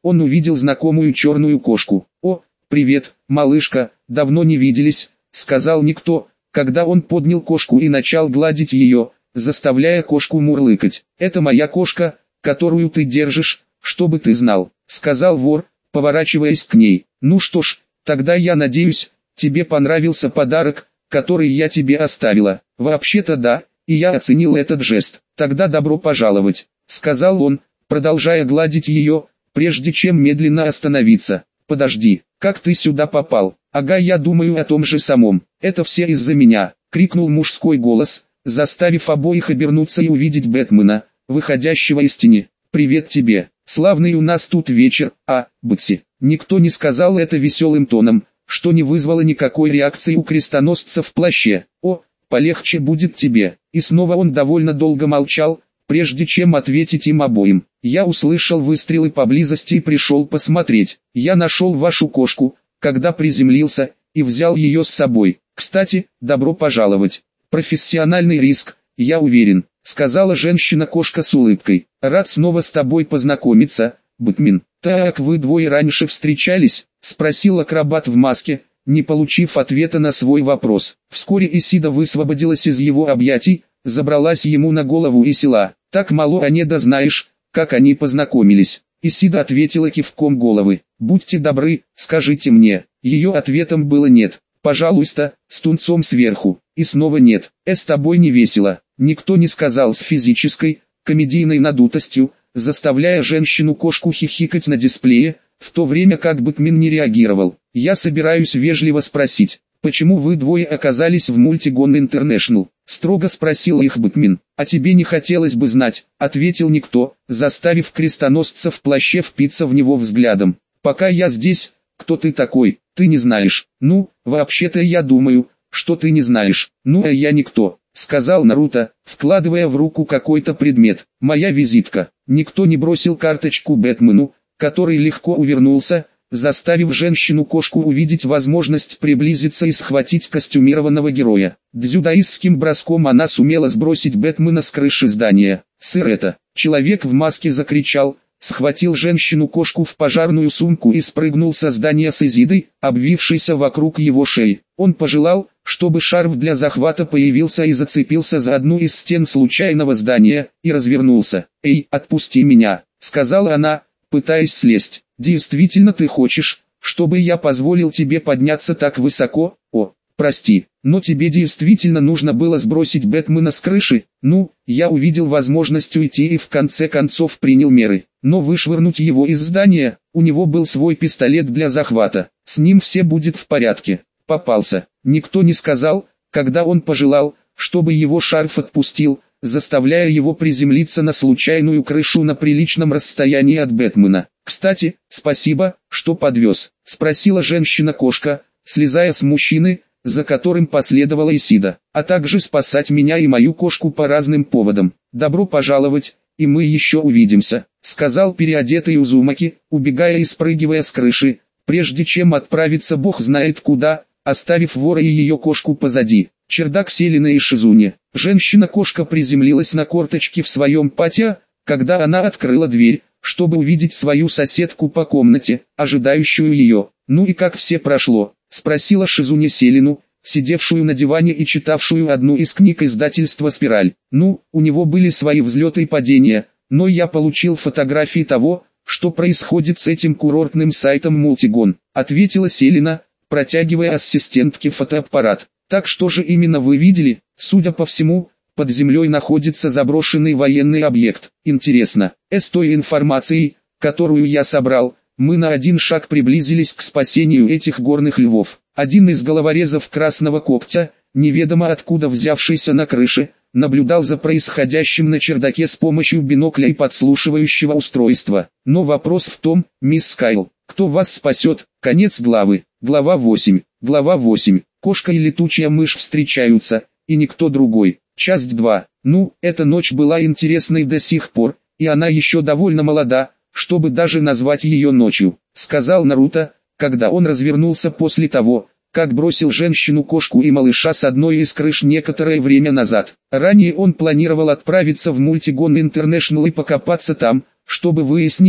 он увидел знакомую черную кошку. «О, привет, малышка, давно не виделись», — сказал никто, когда он поднял кошку и начал гладить ее, заставляя кошку мурлыкать. «Это моя кошка, которую ты держишь, чтобы ты знал», — сказал вор, поворачиваясь к ней. «Ну что ж, тогда я надеюсь, тебе понравился подарок, который я тебе оставила». «Вообще-то да, и я оценил этот жест. Тогда добро пожаловать», — сказал он, продолжая гладить ее, прежде чем медленно остановиться. «Подожди, как ты сюда попал?» «Ага, я думаю о том же самом. Это все из-за меня», — крикнул мужской голос, заставив обоих обернуться и увидеть Бэтмена, выходящего из тени. «Привет тебе, славный у нас тут вечер, а, Бэтси». Никто не сказал это веселым тоном, что не вызвало никакой реакции у крестоносца в плаще. «О, полегче будет тебе». И снова он довольно долго молчал, прежде чем ответить им обоим. «Я услышал выстрелы поблизости и пришел посмотреть. Я нашел вашу кошку, когда приземлился, и взял ее с собой. Кстати, добро пожаловать. Профессиональный риск, я уверен», — сказала женщина-кошка с улыбкой. «Рад снова с тобой познакомиться, Бэтмен». «Так вы двое раньше встречались?» — спросил акробат в маске, не получив ответа на свой вопрос. Вскоре Исида высвободилась из его объятий, забралась ему на голову и села. «Так мало, Анеда, знаешь, как они познакомились?» Исида ответила кивком головы. «Будьте добры, скажите мне». Ее ответом было «нет». «Пожалуйста», с тунцом сверху. И снова «нет». «Э, с тобой не весело». Никто не сказал с физической, комедийной надутостью, заставляя женщину-кошку хихикать на дисплее, в то время как Бэтмен не реагировал. «Я собираюсь вежливо спросить, почему вы двое оказались в Мультигон Интернешнл?» — строго спросил их Бэтмен. «А тебе не хотелось бы знать», — ответил никто, заставив крестоносца в плаще впиться в него взглядом. «Пока я здесь, кто ты такой, ты не знаешь». «Ну, вообще-то я думаю, что ты не знаешь». «Ну а я никто», — сказал Наруто, вкладывая в руку какой-то предмет. «Моя визитка». Никто не бросил карточку Бэтмену, который легко увернулся, заставив женщину-кошку увидеть возможность приблизиться и схватить костюмированного героя. Дзюдоистским броском она сумела сбросить Бэтмена с крыши здания. «Сэр, это!» Человек в маске закричал, схватил женщину-кошку в пожарную сумку и спрыгнул со здания с Изидой, обвившейся вокруг его шеи. Он пожелал, чтобы шарф для захвата появился и зацепился за одну из стен случайного здания, и развернулся. «Эй, отпусти меня!» — сказала она, пытаясь слезть. «Действительно ты хочешь, чтобы я позволил тебе подняться так высоко? О, прости, но тебе действительно нужно было сбросить Бэтмена с крыши?» «Ну, я увидел возможность уйти и в конце концов принял меры. Но вышвырнуть его из здания, у него был свой пистолет для захвата, с ним все будет в порядке». Попался. Никто не сказал, когда он пожелал, чтобы его шарф отпустил, заставляя его приземлиться на случайную крышу на приличном расстоянии от Бэтмена. «Кстати, спасибо, что подвез», — спросила женщина-кошка, слезая с мужчины, за которым последовала Исида, «а также спасать меня и мою кошку по разным поводам. Добро пожаловать, и мы еще увидимся», — сказал переодетый Узумаки, убегая и спрыгивая с крыши, прежде чем отправиться бог знает куда, оставив вора и ее кошку позади. Чердак Селина и Шизуни. Женщина-кошка приземлилась на корточки в своем патио, когда она открыла дверь, чтобы увидеть свою соседку по комнате, ожидающую ее. «Ну и как все прошло?» — спросила Шизуни Селину, сидевшую на диване и читавшую одну из книг издательства «Спираль». «Ну, у него были свои взлеты и падения, но я получил фотографии того, что происходит с этим курортным сайтом Мультигон», — ответила Селина, протягивая ассистентке фотоаппарат. «Так что же именно вы видели?» «Судя по всему, под землей находится заброшенный военный объект. Интересно, с той информацией, которую я собрал, мы на один шаг приблизились к спасению этих горных львов». Один из головорезов Красного Когтя, неведомо откуда взявшийся на крыше, наблюдал за происходящим на чердаке с помощью бинокля и подслушивающего устройства. Но вопрос в том, мисс Скайл, кто вас спасет? Конец главы. Глава восемь. Глава восемь. Кошка и летучая мышь встречаются, и никто другой. Часть два. Ну, эта ночь была интересной до сих пор, и она еще довольно молода, чтобы даже назвать ее ночью, сказал Наруто, когда он развернулся после того, как бросил женщину-кошку и малыша с одной из крыш некоторое время назад. Ранее он планировал отправиться в Мультигон Интернешнл и покопаться там, чтобы выяснить,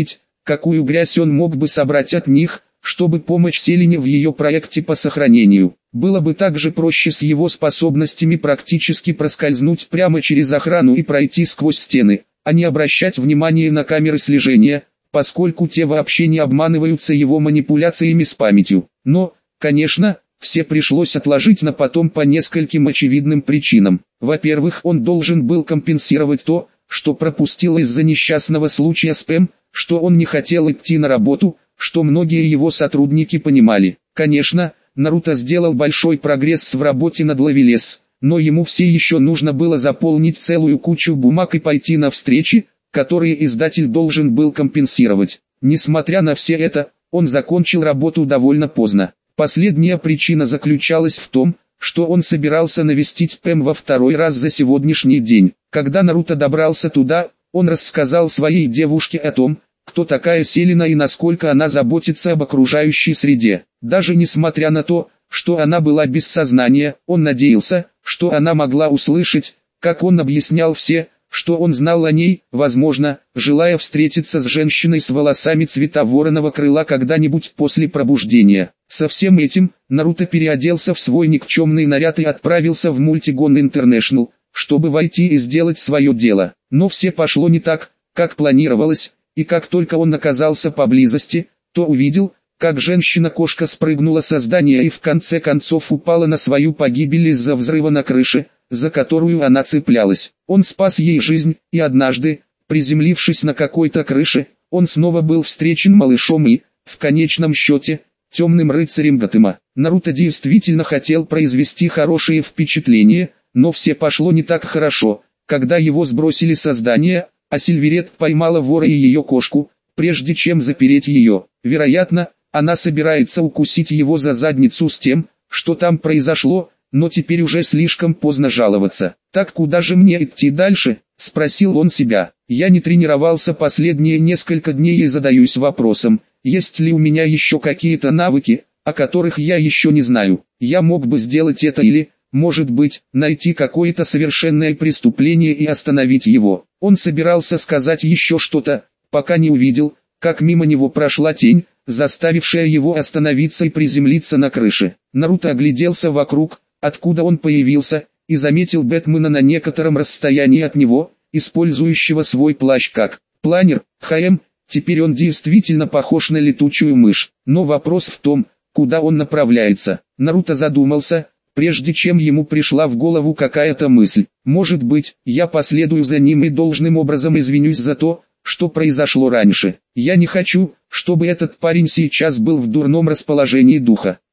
какую грязь он мог бы собрать от них, чтобы помочь Селине в ее проекте по сохранению. Было бы также проще с его способностями практически проскользнуть прямо через охрану и пройти сквозь стены, а не обращать внимание на камеры слежения, поскольку те вообще не обманываются его манипуляциями с памятью. Но, конечно, все пришлось отложить на потом по нескольким очевидным причинам. Во-первых, он должен был компенсировать то, что пропустил из-за несчастного случая с Пэм, что он не хотел идти на работу, что многие его сотрудники понимали. Конечно, Наруто сделал большой прогресс в работе над Ловелес, но ему все еще нужно было заполнить целую кучу бумаг и пойти на встречи, которые издатель должен был компенсировать. Несмотря на все это, он закончил работу довольно поздно. Последняя причина заключалась в том, что он собирался навестить Пэм во второй раз за сегодняшний день. Когда Наруто добрался туда, он рассказал своей девушке о том, кто такая Селина и насколько она заботится об окружающей среде. Даже несмотря на то, что она была без сознания, он надеялся, что она могла услышать, как он объяснял все, что он знал о ней, возможно, желая встретиться с женщиной с волосами цвета вороного крыла когда-нибудь после пробуждения. Со всем этим, Наруто переоделся в свой никчемный наряд и отправился в Мультигон Интернешнл, чтобы войти и сделать свое дело. Но все пошло не так, как планировалось, и как только он оказался поблизости, то увидел, как женщина-кошка спрыгнула со здания и в конце концов упала на свою погибель из-за взрыва на крыше, за которую она цеплялась. Он спас ей жизнь, и однажды, приземлившись на какой-то крыше, он снова был встречен малышом и, в конечном счете, темным рыцарем Готэма. Наруто действительно хотел произвести хорошее впечатление, но все пошло не так хорошо, когда его сбросили со здания, а Сильверет поймала вора и ее кошку, прежде чем запереть ее. Вероятно, она собирается укусить его за задницу с тем, что там произошло, но теперь уже слишком поздно жаловаться. «Так куда же мне идти дальше?» – спросил он себя. «Я не тренировался последние несколько дней и задаюсь вопросом, есть ли у меня еще какие-то навыки, о которых я еще не знаю. Я мог бы сделать это или, может быть, найти какое-то совершенное преступление и остановить его». Он собирался сказать еще что-то, пока не увидел, как мимо него прошла тень, заставившая его остановиться и приземлиться на крыше. Наруто огляделся вокруг, откуда он появился, и заметил Бэтмена на некотором расстоянии от него, использующего свой плащ как планер. ХМ, теперь он действительно похож на летучую мышь. Но вопрос в том, куда он направляется. Наруто задумался, прежде чем ему пришла в голову какая-то мысль. Может быть, я последую за ним и должным образом извинюсь за то, что произошло раньше. Я не хочу, чтобы этот парень сейчас был в дурном расположении духа.